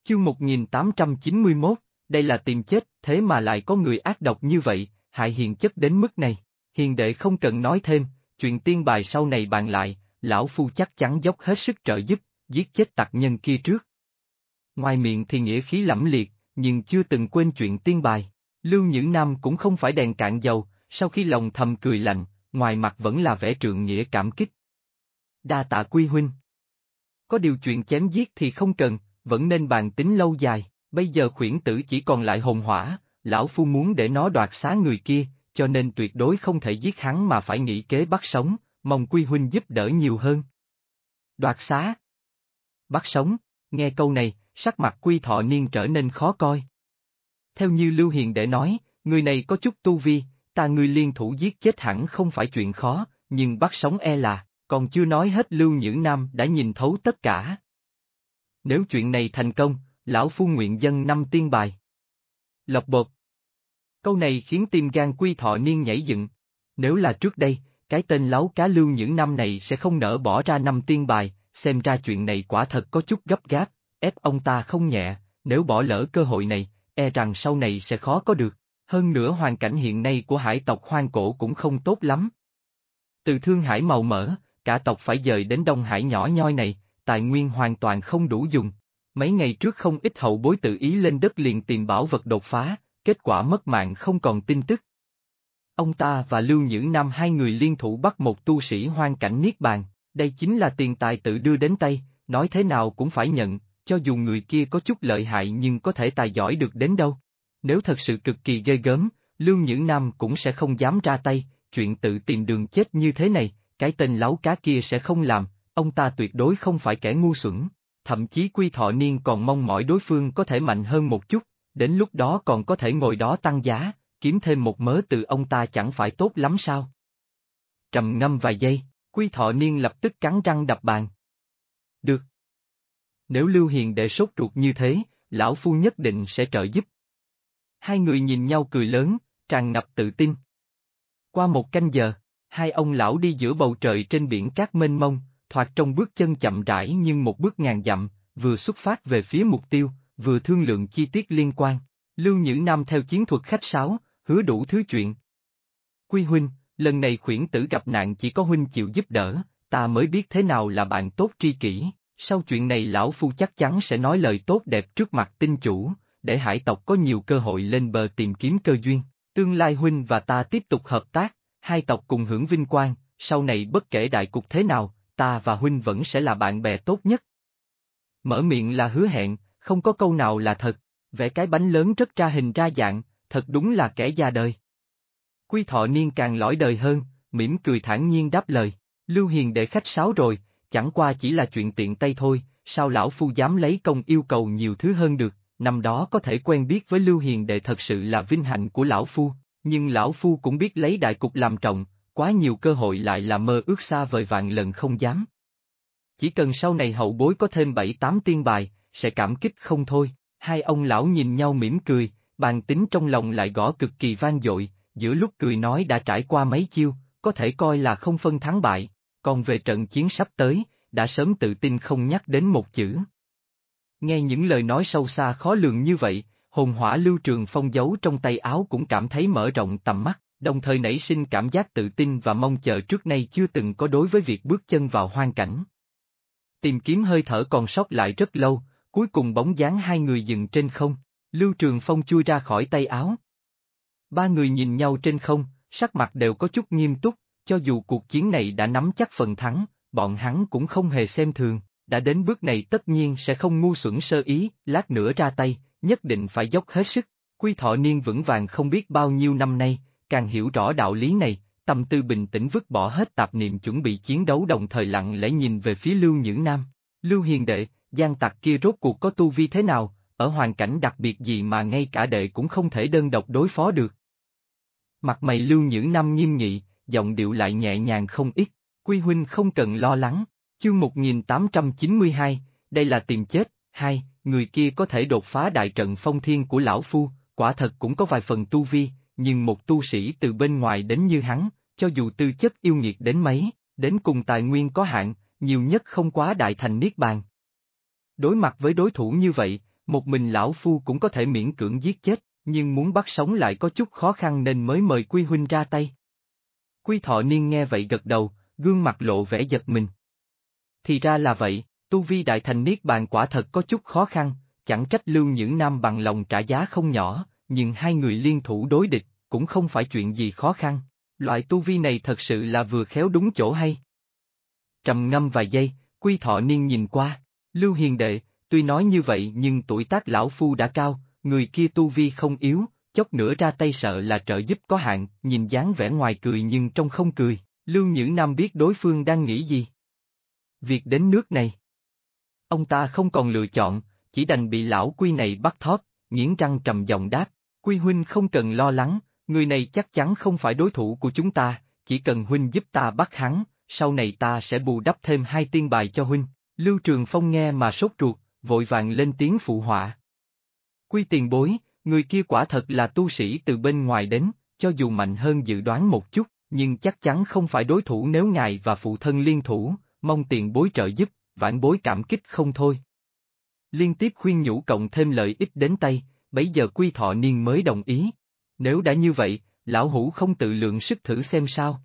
Chương 1891, đây là tìm chết, thế mà lại có người ác độc như vậy, hại hiền chất đến mức này. Hiền đệ không cần nói thêm, chuyện tiên bài sau này bàn lại, lão phu chắc chắn dốc hết sức trợ giúp, giết chết tặc nhân kia trước. Ngoài miệng thì nghĩa khí lẫm liệt, nhưng chưa từng quên chuyện tiên bài. Lưu Nhữ Nam cũng không phải đèn cạn dầu, sau khi lòng thầm cười lạnh, ngoài mặt vẫn là vẻ trượng nghĩa cảm kích. Đa tạ Quy huynh. Có điều chuyện chém giết thì không cần, vẫn nên bàn tính lâu dài, bây giờ khuyển tử chỉ còn lại hồn hỏa, lão phu muốn để nó đoạt xá người kia, cho nên tuyệt đối không thể giết hắn mà phải nghĩ kế bắt sống, mong Quy huynh giúp đỡ nhiều hơn. Đoạt xá. Bắt sống, nghe câu này, sắc mặt Quy Thọ Niên trở nên khó coi. Theo như Lưu Hiền để nói, người này có chút tu vi, ta người liên thủ giết chết hẳn không phải chuyện khó, nhưng bắt sống e là, còn chưa nói hết Lưu Nhữ Nam đã nhìn thấu tất cả. Nếu chuyện này thành công, lão phu nguyện dâng 5 tiên bài. Lộc bột. Câu này khiến tim gan Quy Thọ Niên nhảy dựng. Nếu là trước đây, cái tên láo cá Lưu Nhữ Nam này sẽ không nỡ bỏ ra 5 tiên bài, xem ra chuyện này quả thật có chút gấp gáp, ép ông ta không nhẹ, nếu bỏ lỡ cơ hội này, e rằng sau này sẽ khó có được. Hơn nữa hoàn cảnh hiện nay của hải tộc hoang cổ cũng không tốt lắm. Từ Thương Hải màu mỡ, cả tộc phải dời đến Đông Hải nhỏ nhoi này, tài nguyên hoàn toàn không đủ dùng. Mấy ngày trước không ít hậu bối tự ý lên đất liền tìm bảo vật đột phá, kết quả mất mạng không còn tin tức. Ông ta và Lưu Nhữ Nam hai người liên thủ bắt một tu sĩ hoang cảnh Niết Bàn, đây chính là tiền tài tự đưa đến tay, nói thế nào cũng phải nhận, cho dù người kia có chút lợi hại nhưng có thể tài giỏi được đến đâu. Nếu thật sự cực kỳ ghê gớm, Lưu Nhữ Nam cũng sẽ không dám ra tay, chuyện tự tìm đường chết như thế này, cái tên láo cá kia sẽ không làm, ông ta tuyệt đối không phải kẻ ngu xuẩn. Thậm chí Quy Thọ Niên còn mong mỏi đối phương có thể mạnh hơn một chút, đến lúc đó còn có thể ngồi đó tăng giá, kiếm thêm một mớ từ ông ta chẳng phải tốt lắm sao? Trầm ngâm vài giây, Quy Thọ Niên lập tức cắn răng đập bàn. Được. Nếu Lưu Hiền đệ sốt ruột như thế, lão phu nhất định sẽ trợ giúp. Hai người nhìn nhau cười lớn, tràn ngập tự tin. Qua một canh giờ, hai ông lão đi giữa bầu trời trên biển cát mênh mông, thoạt trông bước chân chậm rãi nhưng một bước ngàn dặm, vừa xuất phát về phía mục tiêu, vừa thương lượng chi tiết liên quan. Lưu Nhữ Nam theo chiến thuật khách sáo, hứa đủ thứ chuyện. Quy huynh, lần này khuyển tử gặp nạn chỉ có huynh chịu giúp đỡ, ta mới biết thế nào là bạn tốt tri kỷ. Sau chuyện này lão phu chắc chắn sẽ nói lời tốt đẹp trước mặt tinh chủ, để hải tộc có nhiều cơ hội lên bờ tìm kiếm cơ duyên. Tương lai huynh và ta tiếp tục hợp tác, hai tộc cùng hưởng vinh quang, sau này bất kể đại cục thế nào, ta và huynh vẫn sẽ là bạn bè tốt nhất. Mở miệng là hứa hẹn, không có câu nào là thật, vẽ cái bánh lớn rất ra hình ra dạng, thật đúng là kẻ già đời. Quy Thọ Niên càng lõi đời hơn, mỉm cười thản nhiên đáp lời, Lưu Hiền để khách sáo rồi, chẳng qua chỉ là chuyện tiện tay thôi, sao lão phu dám lấy công yêu cầu nhiều thứ hơn được, năm đó có thể quen biết với Lưu Hiền đệ thật sự là vinh hạnh của lão phu, nhưng lão phu cũng biết lấy đại cục làm trọng, quá nhiều cơ hội lại là mơ ước xa vời vạn lần không dám. Chỉ cần sau này hậu bối có thêm 7-8 tiên bài, sẽ cảm kích không thôi. Hai ông lão nhìn nhau mỉm cười, bàn tính trong lòng lại gõ cực kỳ vang dội, giữa lúc cười nói đã trải qua mấy chiêu, có thể coi là không phân thắng bại, còn về trận chiến sắp tới, đã sớm tự tin không nhắc đến một chữ. Nghe những lời nói sâu xa khó lường như vậy, hồn hỏa Lưu Trường Phong giấu trong tay áo cũng cảm thấy mở rộng tầm mắt, đồng thời nảy sinh cảm giác tự tin và mong chờ trước nay chưa từng có đối với việc bước chân vào hoang cảnh. Tìm kiếm hơi thở còn sót lại rất lâu, cuối cùng bóng dáng hai người dừng trên không, Lưu Trường Phong chui ra khỏi tay áo. Ba người nhìn nhau trên không, sắc mặt đều có chút nghiêm túc, cho dù cuộc chiến này đã nắm chắc phần thắng, bọn hắn cũng không hề xem thường, đã đến bước này tất nhiên sẽ không ngu xuẩn sơ ý, lát nữa ra tay, nhất định phải dốc hết sức. Quy Thọ Niên vững vàng không biết bao nhiêu năm nay, càng hiểu rõ đạo lý này, tâm tư bình tĩnh vứt bỏ hết tạp niệm chuẩn bị chiến đấu đồng thời lặng lẽ nhìn về phía Lưu Nhữ Nam. Lưu Hiền đệ, gian tặc kia rốt cuộc có tu vi thế nào, ở hoàn cảnh đặc biệt gì mà ngay cả đệ cũng không thể đơn độc đối phó được. Mặt mày Lưu Nhữ Nam nghiêm nghị, giọng điệu lại nhẹ nhàng không ít, Quy huynh không cần lo lắng, chương 1892, đây là tìm chết, hai, người kia có thể đột phá đại trận phong thiên của lão phu, quả thật cũng có vài phần tu vi, nhưng một tu sĩ từ bên ngoài đến như hắn, cho dù tư chất yêu nghiệt đến mấy, đến cùng tài nguyên có hạn, nhiều nhất không quá đại thành Niết Bàn. Đối mặt với đối thủ như vậy, Một mình lão phu cũng có thể miễn cưỡng giết chết, nhưng muốn bắt sống lại có chút khó khăn nên mới mời Quy huynh ra tay. Quy Thọ Niên nghe vậy gật đầu, gương mặt lộ vẻ giật mình. Thì ra là vậy, tu vi đại thành niết bàn quả thật có chút khó khăn, chẳng trách Lưu Nhữ Nam bằng lòng trả giá không nhỏ, nhưng hai người liên thủ đối địch, cũng không phải chuyện gì khó khăn. Loại tu vi này thật sự là vừa khéo đúng chỗ hay. Trầm ngâm vài giây, Quy Thọ Niên nhìn qua, Lưu hiền đệ, tuy nói như vậy nhưng tuổi tác lão phu đã cao, người kia tu vi không yếu, chốc nữa ra tay sợ là trợ giúp có hạn, nhìn dáng vẻ ngoài cười nhưng trong không cười, Lưu Nhữ Nam biết đối phương đang nghĩ gì. Việc đến nước này, ông ta không còn lựa chọn, chỉ đành bị lão Quy này bắt thóp, nghiến răng trầm giọng đáp, Quy huynh không cần lo lắng, người này chắc chắn không phải đối thủ của chúng ta, chỉ cần huynh giúp ta bắt hắn, sau này ta sẽ bù đắp thêm 2 tiên bài cho huynh. Lưu Trường Phong nghe mà sốt ruột, vội vàng lên tiếng phụ họa. Quy tiền bối, người kia quả thật là tu sĩ từ bên ngoài đến, cho dù mạnh hơn dự đoán một chút, nhưng chắc chắn không phải đối thủ nếu ngài và phụ thân liên thủ, mong tiền bối trợ giúp, vãn bối cảm kích không thôi. Liên tiếp khuyên nhủ cộng thêm lợi ích đến tay, bấy giờ Quy Thọ Niên mới đồng ý. Nếu đã như vậy, lão hủ không tự lượng sức thử xem sao.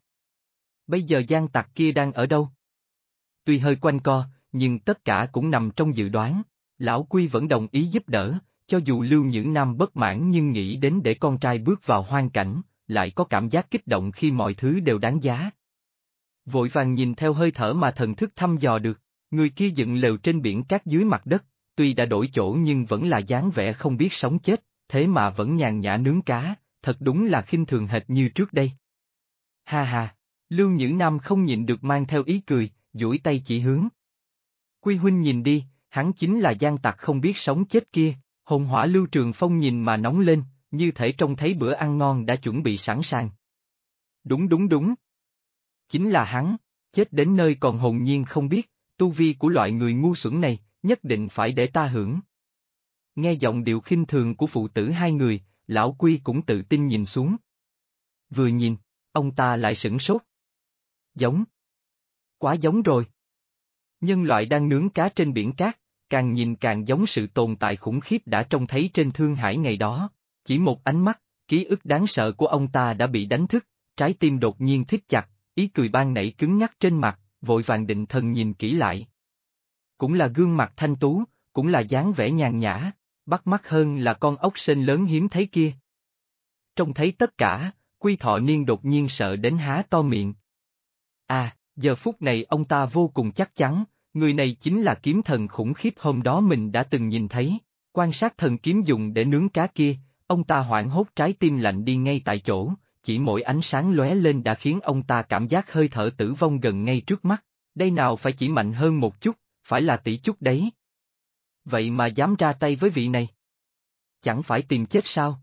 Bây giờ gian tặc kia đang ở đâu? Tuy hơi quanh co, nhưng tất cả cũng nằm trong dự đoán. Lão Quy vẫn đồng ý giúp đỡ, cho dù Lưu Nhữ Nam bất mãn nhưng nghĩ đến để con trai bước vào hoang cảnh, lại có cảm giác kích động khi mọi thứ đều đáng giá. Vội vàng nhìn theo hơi thở mà thần thức thăm dò được, người kia dựng lều trên biển cát dưới mặt đất, tuy đã đổi chỗ nhưng vẫn là dáng vẻ không biết sống chết, thế mà vẫn nhàn nhã nướng cá, thật đúng là khinh thường hệt như trước đây. Ha ha, Lưu Nhữ Nam không nhịn được mang theo ý cười, duỗi tay chỉ hướng. Quy huynh nhìn đi, hắn chính là gian tặc không biết sống chết kia, hồn hỏa Lưu Trường Phong nhìn mà nóng lên, như thể trông thấy bữa ăn ngon đã chuẩn bị sẵn sàng. Đúng đúng đúng. Chính là hắn, chết đến nơi còn hồn nhiên không biết, tu vi của loại người ngu xuẩn này, nhất định phải để ta hưởng. Nghe giọng điệu khinh thường của phụ tử hai người, lão Quy cũng tự tin nhìn xuống. Vừa nhìn, ông ta lại sửng sốt. Giống. Quá giống rồi. Nhân loại đang nướng cá trên biển cát, càng nhìn càng giống sự tồn tại khủng khiếp đã trông thấy trên Thương Hải ngày đó. Chỉ một ánh mắt, ký ức đáng sợ của ông ta đã bị đánh thức, trái tim đột nhiên thít chặt, ý cười ban nãy cứng nhắc trên mặt, vội vàng định thần nhìn kỹ lại. Cũng là gương mặt thanh tú, cũng là dáng vẻ nhàn nhã, bắt mắt hơn là con ốc sên lớn hiếm thấy kia. Trông thấy tất cả, Quy Thọ Niên đột nhiên sợ đến há to miệng. À, giờ phút này ông ta vô cùng chắc chắn, người này chính là kiếm thần khủng khiếp hôm đó mình đã từng nhìn thấy. Quan sát thần kiếm dùng để nướng cá kia, ông ta hoảng hốt trái tim lạnh đi ngay tại chỗ, chỉ mỗi ánh sáng lóe lên đã khiến ông ta cảm giác hơi thở tử vong gần ngay trước mắt. Đây nào phải chỉ mạnh hơn một chút, phải là tỷ chút đấy. Vậy mà dám ra tay với vị này? Chẳng phải tìm chết sao?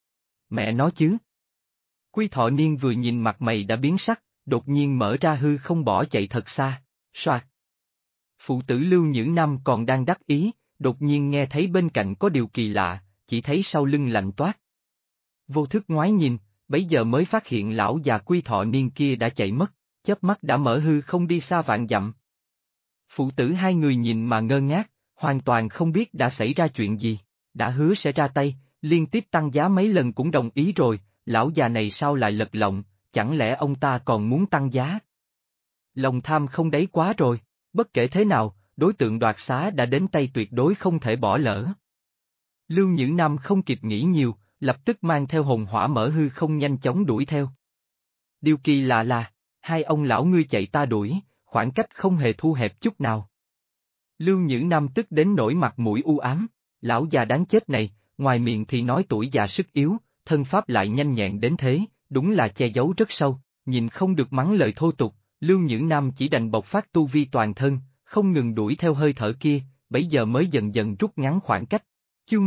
Mẹ nó chứ! Quy Thọ Niên vừa nhìn mặt mày đã biến sắc, đột nhiên mở ra hư không bỏ chạy thật xa, soạt. Phụ tử Lưu Nhữ Nam còn đang đắc ý, đột nhiên nghe thấy bên cạnh có điều kỳ lạ, chỉ thấy sau lưng lạnh toát. Vô thức ngoái nhìn, bấy giờ mới phát hiện lão già Quy Thọ Niên kia đã chạy mất, chớp mắt đã mở hư không đi xa vạn dặm. Phụ tử hai người nhìn mà ngơ ngác, hoàn toàn không biết đã xảy ra chuyện gì, đã hứa sẽ ra tay, liên tiếp tăng giá mấy lần cũng đồng ý rồi, lão già này sao lại lật lọng, chẳng lẽ ông ta còn muốn tăng giá? Lòng tham không đấy quá rồi, bất kể thế nào, đối tượng đoạt xá đã đến tay tuyệt đối không thể bỏ lỡ. Lưu Nhữ Nam không kịp nghĩ nhiều, lập tức mang theo hồn hỏa mở hư không nhanh chóng đuổi theo. Điều kỳ lạ là, hai ông lão ngươi chạy ta đuổi, khoảng cách không hề thu hẹp chút nào. Lưu Nhữ Nam tức đến nỗi mặt mũi u ám, lão già đáng chết này, ngoài miệng thì nói tuổi già sức yếu, thân pháp lại nhanh nhẹn đến thế, đúng là che giấu rất sâu, nhìn không được mắng lời thô tục, Lưu Nhữ Nam chỉ đành bộc phát tu vi toàn thân, không ngừng đuổi theo hơi thở kia, bấy giờ mới dần dần rút ngắn khoảng cách. Chương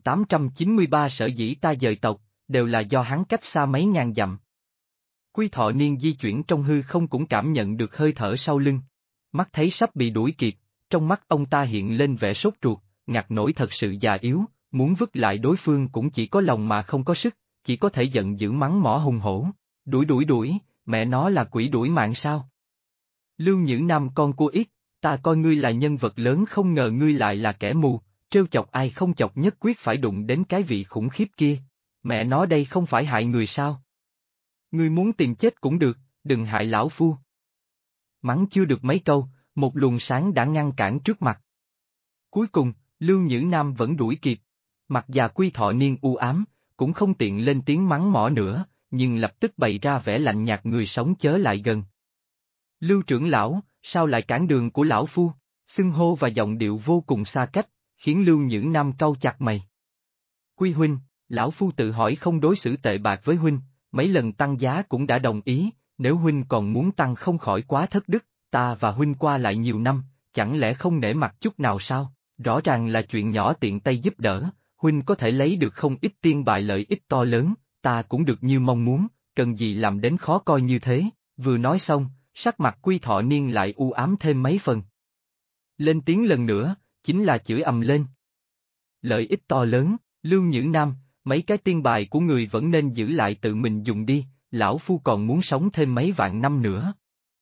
1893 sở dĩ ta dời tộc, đều là do hắn cách xa mấy ngàn dặm. Quy Thọ Niên di chuyển trong hư không cũng cảm nhận được hơi thở sau lưng. Mắt thấy sắp bị đuổi kịp, trong mắt ông ta hiện lên vẻ sốt ruột, ngặt nổi thật sự già yếu, muốn vứt lại đối phương cũng chỉ có lòng mà không có sức, chỉ có thể giận dữ mắng mỏ hùng hổ. Đuổi, mẹ nó là quỷ đuổi mạng sao? Lưu Nhữ Nam con cua ít, ta coi ngươi là nhân vật lớn không ngờ ngươi lại là kẻ mù, trêu chọc ai không chọc nhất quyết phải đụng đến cái vị khủng khiếp kia. Mẹ nó đây không phải hại người sao? Ngươi muốn tìm chết cũng được, đừng hại lão phu. Mắng chưa được mấy câu, một luồng sáng đã ngăn cản trước mặt. Cuối cùng, Lưu Nhữ Nam vẫn đuổi kịp. Mặt già Quy Thọ Niên u ám, cũng không tiện lên tiếng mắng mỏ nữa, nhưng lập tức bày ra vẻ lạnh nhạt người sống chớ lại gần. Lưu trưởng lão, sao lại cản đường của lão phu? Xưng hô và giọng điệu vô cùng xa cách, khiến Lưu Nhữ Nam cau chặt mày. Quy huynh, lão phu tự hỏi không đối xử tệ bạc với huynh, mấy lần tăng giá cũng đã đồng ý, nếu huynh còn muốn tăng không khỏi quá thất đức, ta và huynh qua lại nhiều năm, chẳng lẽ không nể mặt chút nào sao? Rõ ràng là chuyện nhỏ tiện tay giúp đỡ, huynh có thể lấy được không ít tiên bại lợi ích to lớn, ta cũng được như mong muốn, cần gì làm đến khó coi như thế? Vừa nói xong, sắc mặt Quy Thọ Niên lại u ám thêm mấy phần. Lên tiếng lần nữa, chính là chửi ầm lên. Lợi ích to lớn, Lưu Nhữ Nam, mấy cái tiên bài của người vẫn nên giữ lại tự mình dùng đi, lão phu còn muốn sống thêm mấy vạn năm nữa.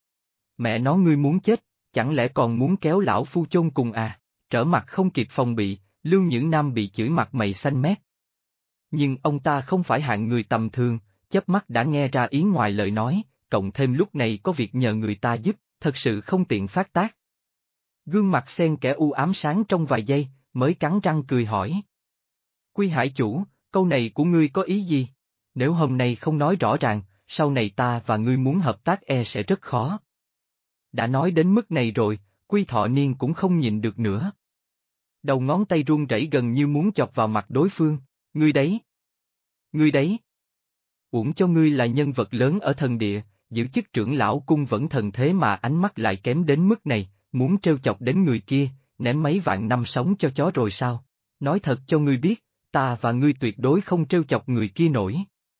Mẹ nó ngươi muốn chết, chẳng lẽ còn muốn kéo lão phu chôn cùng à? Trở mặt không kịp phòng bị, Lưu Nhữ Nam bị chửi mặt mày xanh mét. Nhưng ông ta không phải hạng người tầm thường, chớp mắt đã nghe ra ý ngoài lời nói, cộng thêm lúc này có việc nhờ người ta giúp, thật sự không tiện phát tác. Gương mặt xen kẽ u ám sáng trong vài giây, mới cắn răng cười hỏi. Quy Hải chủ, câu này của ngươi có ý gì? Nếu hôm nay không nói rõ ràng, sau này ta và ngươi muốn hợp tác sẽ rất khó. Đã nói đến mức này rồi, Quy Thọ Niên cũng không nhịn được nữa. Đầu ngón tay run rẩy gần như muốn chọc vào mặt đối phương, ngươi đấy. Ngươi đấy. Uổng cho ngươi là nhân vật lớn ở thần địa, giữ chức trưởng lão cung vẫn thần thế mà ánh mắt lại kém đến mức này, muốn trêu chọc đến người kia, ném mấy vạn năm sống cho chó rồi sao? Nói thật cho ngươi biết, ta và ngươi tuyệt đối không trêu chọc người kia nổi.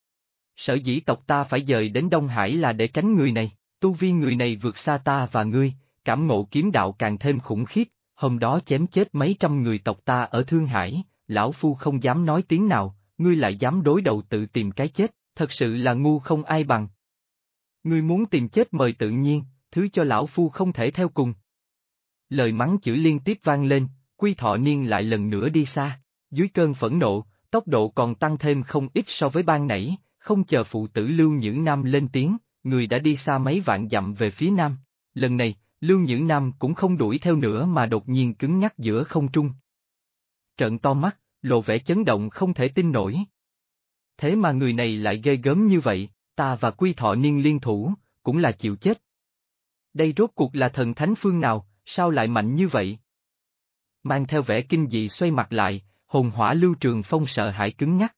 Sở dĩ tộc ta phải dời đến Đông Hải là để tránh người này, tu vi người này vượt xa ta và ngươi, cảm ngộ kiếm đạo càng thêm khủng khiếp, hôm đó chém chết mấy trăm người tộc ta ở Thương Hải, lão phu không dám nói tiếng nào, ngươi lại dám đối đầu tự tìm cái chết, thật sự là ngu không ai bằng. Ngươi muốn tìm chết mời tự nhiên, thứ cho lão phu không thể theo cùng. Lời mắng chửi liên tiếp vang lên, Quy Thọ Niên lại lần nữa đi xa, dưới cơn phẫn nộ, tốc độ còn tăng thêm không ít so với ban nãy, không chờ phụ tử Lưu Nhữ Nam lên tiếng, người đã đi xa mấy vạn dặm về phía nam. Lần này, Lưu Nhữ Nam cũng không đuổi theo nữa mà đột nhiên cứng nhắc giữa không trung. Trợn to mắt, lộ vẻ chấn động không thể tin nổi. Thế mà người này lại ghê gớm như vậy, ta và Quy Thọ Niên liên thủ, cũng là chịu chết. Đây rốt cuộc là thần thánh phương nào, sao lại mạnh như vậy? Mang theo vẻ kinh dị xoay mặt lại, hồn hỏa Lưu Trường Phong sợ hãi cứng nhắc.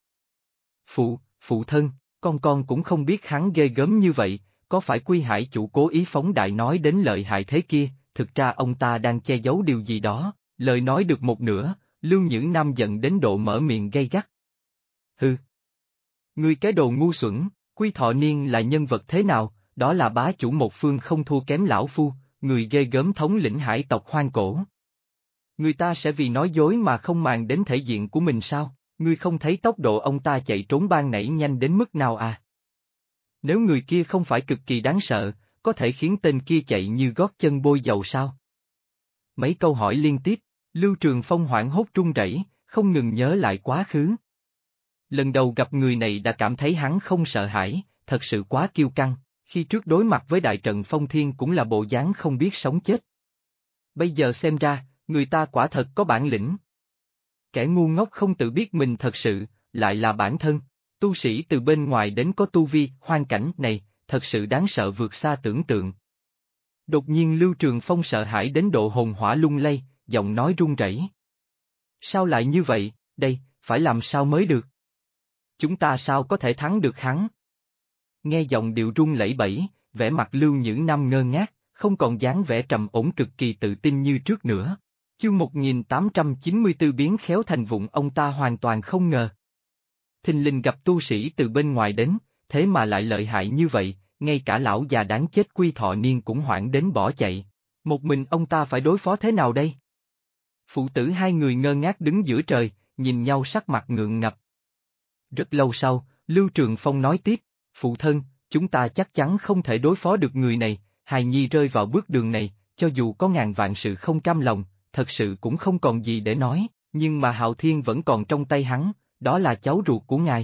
Phụ thân, con cũng không biết hắn ghê gớm như vậy, có phải Quy Hải chủ cố ý phóng đại nói đến lợi hại thế kia, thực ra ông ta đang che giấu điều gì đó, lời nói được một nửa, Lưu Nhữ Nam giận đến độ mở miệng gay gắt. Hừ! Ngươi cái đồ ngu xuẩn, Quy Thọ Niên là nhân vật thế nào, đó là bá chủ một phương không thua kém lão phu, người ghê gớm thống lĩnh hải tộc hoang cổ. Người ta sẽ vì nói dối mà không màng đến thể diện của mình sao, ngươi không thấy tốc độ ông ta chạy trốn ban nãy nhanh đến mức nào à? Nếu người kia không phải cực kỳ đáng sợ, có thể khiến tên kia chạy như gót chân bôi dầu sao? Mấy câu hỏi liên tiếp, Lưu Trường Phong hoảng hốt run rẩy, không ngừng nhớ lại quá khứ. Lần đầu gặp người này đã cảm thấy hắn không sợ hãi, thật sự quá kiêu căng, khi trước đối mặt với đại trận Phong Thiên cũng là bộ dáng không biết sống chết. Bây giờ xem ra, người ta quả thật có bản lĩnh. Kẻ ngu ngốc không tự biết mình thật sự, lại là bản thân, tu sĩ từ bên ngoài đến có tu vi, hoàn cảnh này, thật sự đáng sợ vượt xa tưởng tượng. Đột nhiên Lưu Trường Phong sợ hãi đến độ hồn hỏa lung lay, giọng nói run rẩy. Sao lại như vậy, đây, phải làm sao mới được? Chúng ta sao có thể thắng được hắn? Nghe giọng điệu run lẩy bẩy, vẻ mặt Lưu Nhữ Nam ngơ ngác, không còn dáng vẻ trầm ổn cực kỳ tự tin như trước nữa. Chương 1894 biến khéo thành vụng ông ta hoàn toàn không ngờ. Thình lình gặp tu sĩ từ bên ngoài đến, thế mà lại lợi hại như vậy, ngay cả lão già đáng chết Quy Thọ Niên cũng hoảng đến bỏ chạy. Một mình ông ta phải đối phó thế nào đây? Phụ tử hai người ngơ ngác đứng giữa trời, nhìn nhau sắc mặt ngượng ngập. Rất lâu sau, Lưu Trường Phong nói tiếp, phụ thân, chúng ta chắc chắn không thể đối phó được người này, hài nhi rơi vào bước đường này, cho dù có ngàn vạn sự không cam lòng, thật sự cũng không còn gì để nói, Nhưng mà Hạo Thiên vẫn còn trong tay hắn, đó là cháu ruột của ngài.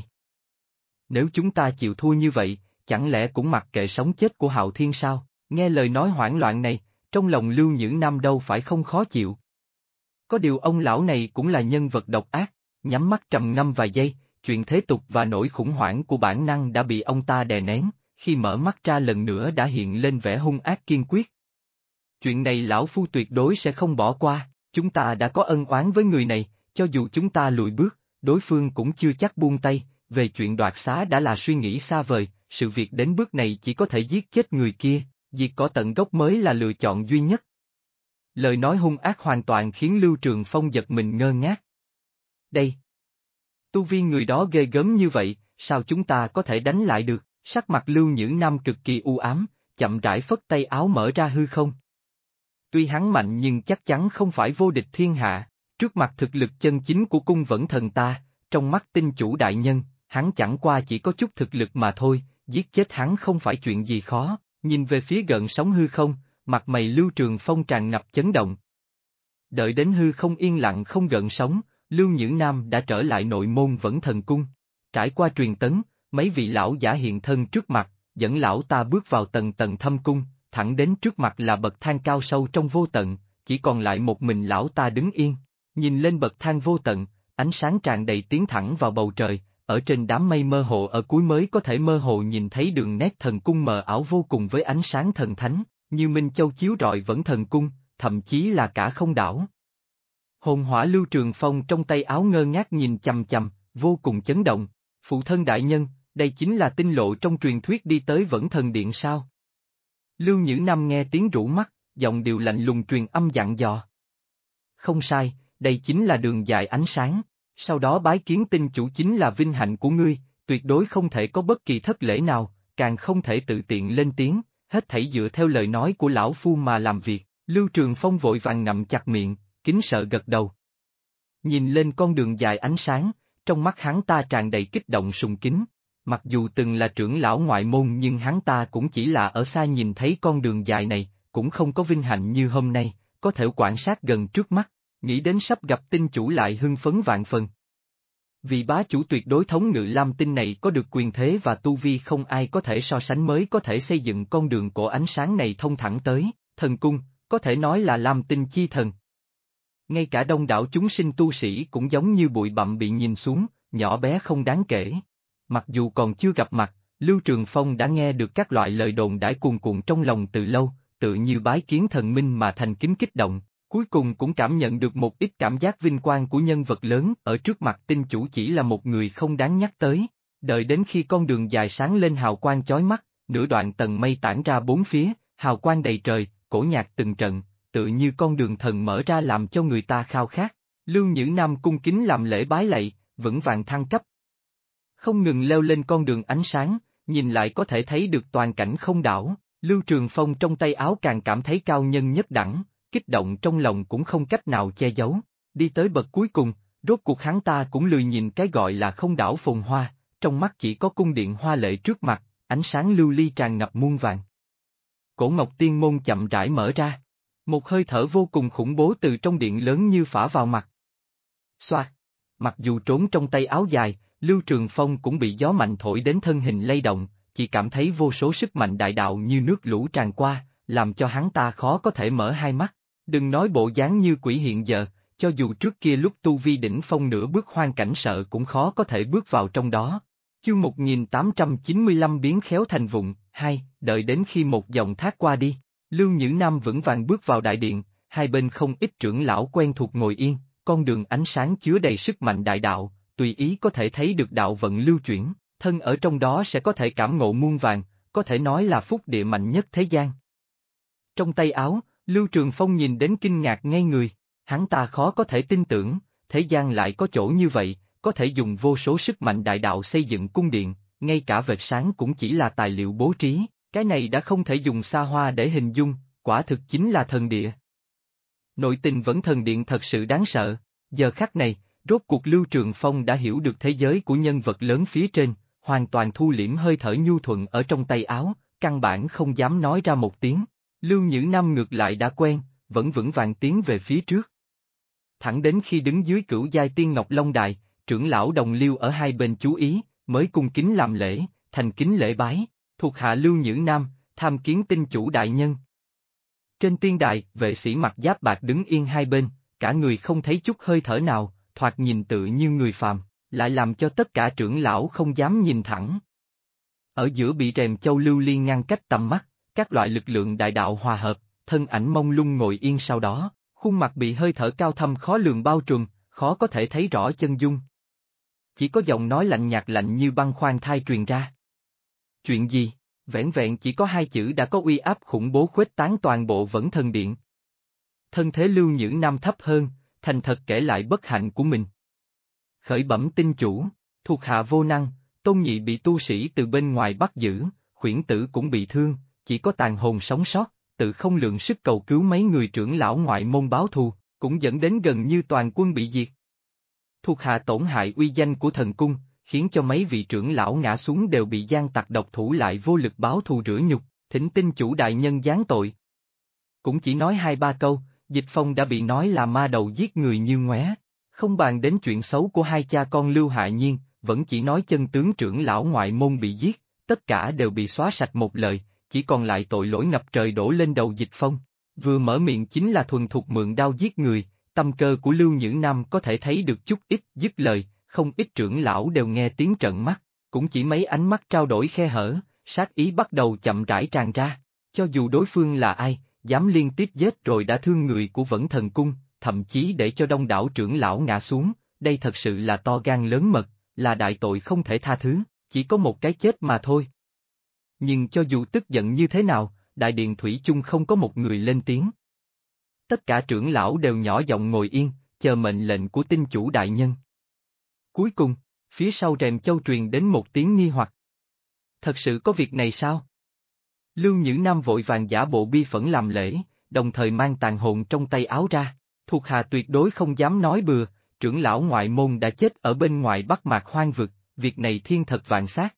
Nếu chúng ta chịu thua như vậy, chẳng lẽ cũng mặc kệ sống chết của Hạo Thiên sao? Nghe lời nói hoảng loạn này, trong lòng Lưu Nhữ Nam đâu phải không khó chịu. Có điều ông lão này cũng là nhân vật độc ác, nhắm mắt trầm ngâm vài giây, chuyện thế tục và nỗi khủng hoảng của bản năng đã bị ông ta đè nén, khi mở mắt ra lần nữa đã hiện lên vẻ hung ác kiên quyết. Chuyện này lão phu tuyệt đối sẽ không bỏ qua, chúng ta đã có ân oán với người này, cho dù chúng ta lùi bước, đối phương cũng chưa chắc buông tay, về chuyện đoạt xá đã là suy nghĩ xa vời, sự việc đến bước này chỉ có thể giết chết người kia, diệt cỏ tận gốc mới là lựa chọn duy nhất. Lời nói hung ác hoàn toàn khiến Lưu Trường Phong giật mình ngơ ngác. Đây! Tu vi người đó ghê gớm như vậy, sao chúng ta có thể đánh lại được? Sắc mặt Lưu Nhữ Nam cực kỳ u ám, chậm rãi phất tay áo mở ra hư không. Tuy hắn mạnh nhưng chắc chắn không phải vô địch thiên hạ, trước mặt thực lực chân chính của cung vẫn thần ta, trong mắt tinh chủ đại nhân, hắn chẳng qua chỉ có chút thực lực mà thôi, giết chết hắn không phải chuyện gì khó, nhìn về phía gợn sóng hư không, mặt mày Lưu Trường Phong tràn ngập chấn động. Đợi đến hư không yên lặng không gợn sóng, Lưu Nhữ Nam đã trở lại nội môn Vẫn Thần Cung. Trải qua truyền tấn, mấy vị lão giả hiện thân trước mặt, dẫn lão ta bước vào tầng tầng thâm cung, thẳng đến trước mặt là bậc thang cao sâu trong vô tận, chỉ còn lại một mình lão ta đứng yên. Nhìn lên bậc thang vô tận, ánh sáng tràn đầy tiến thẳng vào bầu trời, ở trên đám mây mơ hồ ở cuối mới có thể mơ hồ nhìn thấy đường nét thần cung mờ ảo vô cùng với ánh sáng thần thánh, như Minh Châu chiếu rọi Vẫn Thần Cung, thậm chí là cả không đảo. Hồn hỏa Lưu Trường Phong trong tay áo ngơ ngác nhìn chằm chằm, vô cùng chấn động. Phụ thân đại nhân, đây chính là tinh lộ trong truyền thuyết đi tới Vẫn Thần Điện sao? Lưu Nhữ Nam nghe tiếng rũ mắt, giọng điệu lạnh lùng truyền âm dặn dò. Không sai, đây chính là đường dài ánh sáng, sau đó bái kiến tinh chủ chính là vinh hạnh của ngươi, tuyệt đối không thể có bất kỳ thất lễ nào, càng không thể tự tiện lên tiếng, hết thảy dựa theo lời nói của lão phu mà làm việc. Lưu Trường Phong vội vàng ngậm chặt miệng, kính sợ gật đầu. Nhìn lên con đường dài ánh sáng, trong mắt hắn ta tràn đầy kích động sùng kính. Mặc dù từng là trưởng lão ngoại môn nhưng hắn ta cũng chỉ là ở xa nhìn thấy con đường dài này, cũng không có vinh hạnh như hôm nay, có thể quan sát gần trước mắt, nghĩ đến sắp gặp tinh chủ lại hưng phấn vạn phần. Vì bá chủ tuyệt đối thống ngự Lam Tinh này có được quyền thế và tu vi không ai có thể so sánh mới có thể xây dựng con đường cổ ánh sáng này thông thẳng tới, thần cung, có thể nói là Lam Tinh chi thần. Ngay cả đông đảo chúng sinh tu sĩ cũng giống như bụi bặm bị nhìn xuống, nhỏ bé không đáng kể. Mặc dù còn chưa gặp mặt, Lưu Trường Phong đã nghe được các loại lời đồn đãi cuồn cuộn trong lòng từ lâu, tự như bái kiến thần minh mà thành kính kích động, cuối cùng cũng cảm nhận được một ít cảm giác vinh quang của nhân vật lớn ở trước mặt tinh chủ chỉ là một người không đáng nhắc tới. Đợi đến khi con đường dài sáng lên hào quang chói mắt, nửa đoạn tầng mây tản ra bốn phía, hào quang đầy trời, cổ nhạc từng trận, tự như con đường thần mở ra làm cho người ta khao khát. Lưu Nhữ Nam cung kính làm lễ bái lạy, vững vàng thăng cấp. Không ngừng leo lên con đường ánh sáng, nhìn lại có thể thấy được toàn cảnh không đảo, Lưu Trường Phong trong tay áo càng cảm thấy cao nhân nhất đẳng, kích động trong lòng cũng không cách nào che giấu. Đi tới bậc cuối cùng, rốt cuộc hắn ta cũng lười nhìn cái gọi là không đảo phồn hoa, trong mắt chỉ có cung điện hoa lệ trước mặt, ánh sáng lưu ly tràn ngập muôn vàng. Cổ Ngọc Tiên Môn chậm rãi mở ra. Một hơi thở vô cùng khủng bố từ trong điện lớn như phả vào mặt. Xoạt! Mặc dù trốn trong tay áo dài, Lưu Trường Phong cũng bị gió mạnh thổi đến thân hình lay động, chỉ cảm thấy vô số sức mạnh đại đạo như nước lũ tràn qua, làm cho hắn ta khó có thể mở hai mắt. Đừng nói bộ dáng như quỷ hiện giờ, cho dù trước kia lúc tu vi đỉnh phong nửa bước hoang cảnh sợ cũng khó có thể bước vào trong đó. Chương 1895 biến khéo thành vụn, 2, đợi đến khi một dòng thác qua đi. Lưu Nhữ Nam vững vàng bước vào đại điện, hai bên không ít trưởng lão quen thuộc ngồi yên, con đường ánh sáng chứa đầy sức mạnh đại đạo, tùy ý có thể thấy được đạo vận lưu chuyển, thân ở trong đó sẽ có thể cảm ngộ muôn vàng, có thể nói là phúc địa mạnh nhất thế gian. Trong tay áo, Lưu Trường Phong nhìn đến kinh ngạc ngay người, hắn ta khó có thể tin tưởng, thế gian lại có chỗ như vậy, có thể dùng vô số sức mạnh đại đạo xây dựng cung điện, ngay cả vệt sáng cũng chỉ là tài liệu bố trí. Cái này đã không thể dùng xa hoa để hình dung, quả thực chính là thần địa. Nội tình Vẫn Thần Điện thật sự đáng sợ, giờ khắc này, rốt cuộc Lưu Trường Phong đã hiểu được thế giới của nhân vật lớn phía trên, hoàn toàn thu liễm hơi thở nhu thuận ở trong tay áo, căn bản không dám nói ra một tiếng. Lưu Nhữ Nam ngược lại đã quen, vẫn vững vàng tiến về phía trước. Thẳng đến khi đứng dưới cửu giai tiên ngọc long đài, trưởng lão đồng Liêu ở hai bên chú ý, mới cung kính làm lễ, thành kính lễ bái, thuộc hạ Lưu Nhữ Nam, tham kiến tinh chủ đại nhân. Trên tiên đài, vệ sĩ mặc giáp bạc đứng yên hai bên, cả người không thấy chút hơi thở nào, thoạt nhìn tự như người phàm, lại làm cho tất cả trưởng lão không dám nhìn thẳng. Ở giữa bị rèm châu lưu ly ngăn cách tầm mắt, các loại lực lượng đại đạo hòa hợp, thân ảnh mông lung ngồi yên sau đó, khuôn mặt bị hơi thở cao thâm khó lường bao trùm, khó có thể thấy rõ chân dung. Chỉ có giọng nói lạnh nhạt lạnh như băng khoan thai truyền ra. Chuyện gì? Vẻn vẹn chỉ có hai chữ đã có uy áp khủng bố khuếch tán toàn bộ Vẫn Thần Điện. Thân thế Lưu Nhữ Nam thấp hơn, thành thật kể lại bất hạnh của mình. Khởi bẩm tinh chủ, thuộc hạ vô năng, Tôn Nhị bị tu sĩ từ bên ngoài bắt giữ, Khuyển Tử cũng bị thương, chỉ có tàn hồn sống sót, tự không lượng sức cầu cứu mấy người trưởng lão ngoại môn báo thù, cũng dẫn đến gần như toàn quân bị diệt. Thuộc hạ tổn hại uy danh của thần cung, khiến cho mấy vị trưởng lão ngã xuống đều bị gian tặc độc thủ lại vô lực báo thù rửa nhục, thỉnh tinh chủ đại nhân giáng tội. Cũng chỉ nói hai ba câu, Dịch Phong đã bị nói là ma đầu giết người như ngoé, không bàn đến chuyện xấu của hai cha con Lưu Hạ Nhiên, vẫn chỉ nói chân tướng trưởng lão ngoại môn bị giết, tất cả đều bị xóa sạch một lời, chỉ còn lại tội lỗi ngập trời đổ lên đầu Dịch Phong. Vừa mở miệng chính là thuần thục mượn đao giết người, tâm cơ của Lưu Nhữ Nam có thể thấy được chút ít, dứt lời, không ít trưởng lão đều nghe tiếng trợn mắt, cũng chỉ mấy ánh mắt trao đổi khe hở, sát ý bắt đầu chậm rãi tràn ra, cho dù đối phương là ai, dám liên tiếp giết rồi đã thương người của Vẫn Thần Cung, thậm chí để cho đông đảo trưởng lão ngã xuống, đây thật sự là to gan lớn mật, là đại tội không thể tha thứ, chỉ có một cái chết mà thôi. Nhưng cho dù tức giận như thế nào, đại điện thủy chung không có một người lên tiếng. Tất cả trưởng lão đều nhỏ giọng ngồi yên, chờ mệnh lệnh của tinh chủ đại nhân. Cuối cùng, phía sau rèm châu truyền đến một tiếng nghi hoặc. Thật sự có việc này sao? Lưu Nhữ Nam vội vàng giả bộ bi phẫn làm lễ, đồng thời mang tàn hồn trong tay áo ra, thuộc hạ tuyệt đối không dám nói bừa, trưởng lão ngoại môn đã chết ở bên ngoài Bắc Mạc Hoang Vực, việc này thiên thật vạn xác.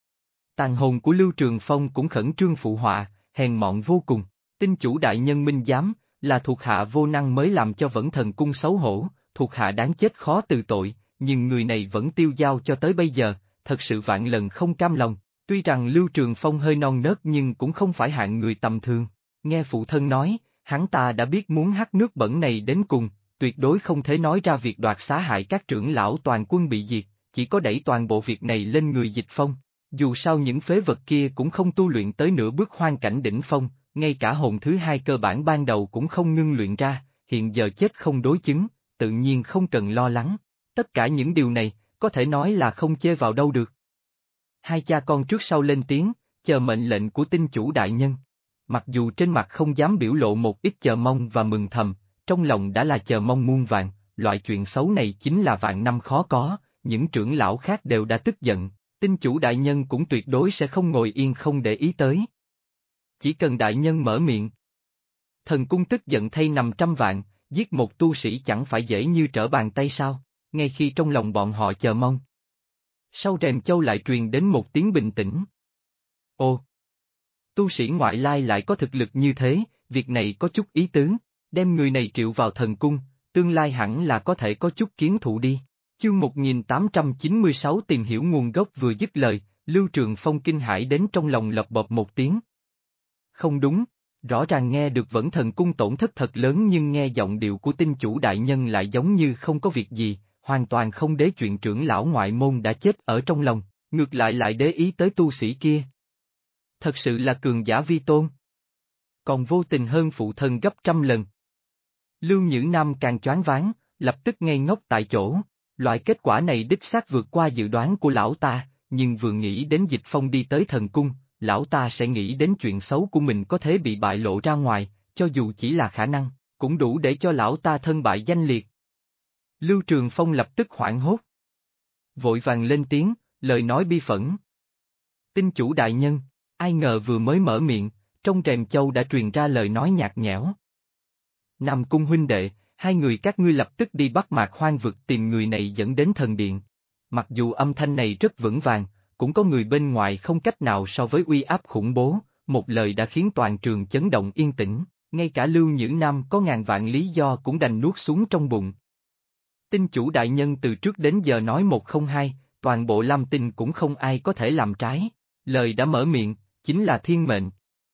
Tàn hồn của Lưu Trường Phong cũng khẩn trương phụ họa, hèn mọn vô cùng, tinh chủ đại nhân minh giám, là thuộc hạ vô năng mới làm cho Vẫn Thần Cung xấu hổ, thuộc hạ đáng chết khó từ tội, nhưng người này vẫn tiêu dao cho tới bây giờ, thật sự vạn lần không cam lòng, tuy rằng Lưu Trường Phong hơi non nớt nhưng cũng không phải hạng người tầm thường, nghe phụ thân nói, hắn ta đã biết muốn hắt nước bẩn này đến cùng, tuyệt đối không thể nói ra việc đoạt xá hại các trưởng lão toàn quân bị diệt, chỉ có đẩy toàn bộ việc này lên người Dịch Phong. Dù sao những phế vật kia cũng không tu luyện tới nửa bước hoang cảnh đỉnh phong, ngay cả hồn thứ hai cơ bản ban đầu cũng không ngưng luyện ra, hiện giờ chết không đối chứng, tự nhiên không cần lo lắng. Tất cả những điều này, có thể nói là không chê vào đâu được. Hai cha con trước sau lên tiếng, chờ mệnh lệnh của tinh chủ đại nhân. Mặc dù trên mặt không dám biểu lộ một ít chờ mong và mừng thầm, trong lòng đã là chờ mong muôn vàn, loại chuyện xấu này chính là vạn năm khó có, những trưởng lão khác đều đã tức giận. Tinh chủ đại nhân cũng tuyệt đối sẽ không ngồi yên không để ý tới. Chỉ cần đại nhân mở miệng. Thần cung tức giận thay 500 vạn, giết một tu sĩ chẳng phải dễ như trở bàn tay sao, ngay khi trong lòng bọn họ chờ mong. Sau rèm châu lại truyền đến một tiếng bình tĩnh. Ồ! Tu sĩ ngoại lai lại có thực lực như thế, việc này có chút ý tứ, đem người này triệu vào thần cung, tương lai hẳn là có thể có chút kiến thụ đi. Chương 1896 tìm hiểu nguồn gốc vừa dứt lời, Lưu Trường Phong kinh hãi đến trong lòng lập bập một tiếng. Không đúng, rõ ràng nghe được Vẫn Thần Cung tổn thất thật lớn nhưng nghe giọng điệu của tinh chủ đại nhân lại giống như không có việc gì, hoàn toàn không để chuyện trưởng lão ngoại môn đã chết ở trong lòng, ngược lại để ý tới tu sĩ kia. Thật sự là cường giả vi tôn. Còn vô tình hơn phụ thân gấp trăm lần. Lưu Nhữ Nam càng choáng váng, lập tức ngây ngốc tại chỗ. Loại kết quả này đích xác vượt qua dự đoán của lão ta, nhưng vừa nghĩ đến Dịch Phong đi tới thần cung, lão ta sẽ nghĩ đến chuyện xấu của mình có thể bị bại lộ ra ngoài, cho dù chỉ là khả năng, cũng đủ để cho lão ta thân bại danh liệt. Lưu Trường Phong lập tức hoảng hốt. Vội vàng lên tiếng, lời nói bi phẫn. Tinh chủ đại nhân, ai ngờ vừa mới mở miệng, trong rèm châu đã truyền ra lời nói nhạt nhẽo. Nam Cung huynh đệ, hai người các ngươi lập tức đi Bắc Mạc Hoang Vực tìm người này dẫn đến thần điện. Mặc dù âm thanh này rất vững vàng, cũng có người bên ngoài không cách nào so với uy áp khủng bố, một lời đã khiến toàn trường chấn động yên tĩnh, ngay cả Lưu Nhữ Nam có ngàn vạn lý do cũng đành nuốt xuống trong bụng. Tinh chủ đại nhân từ trước đến giờ nói một không hai, toàn bộ Lam Tinh cũng không ai có thể làm trái, lời đã mở miệng, chính là thiên mệnh.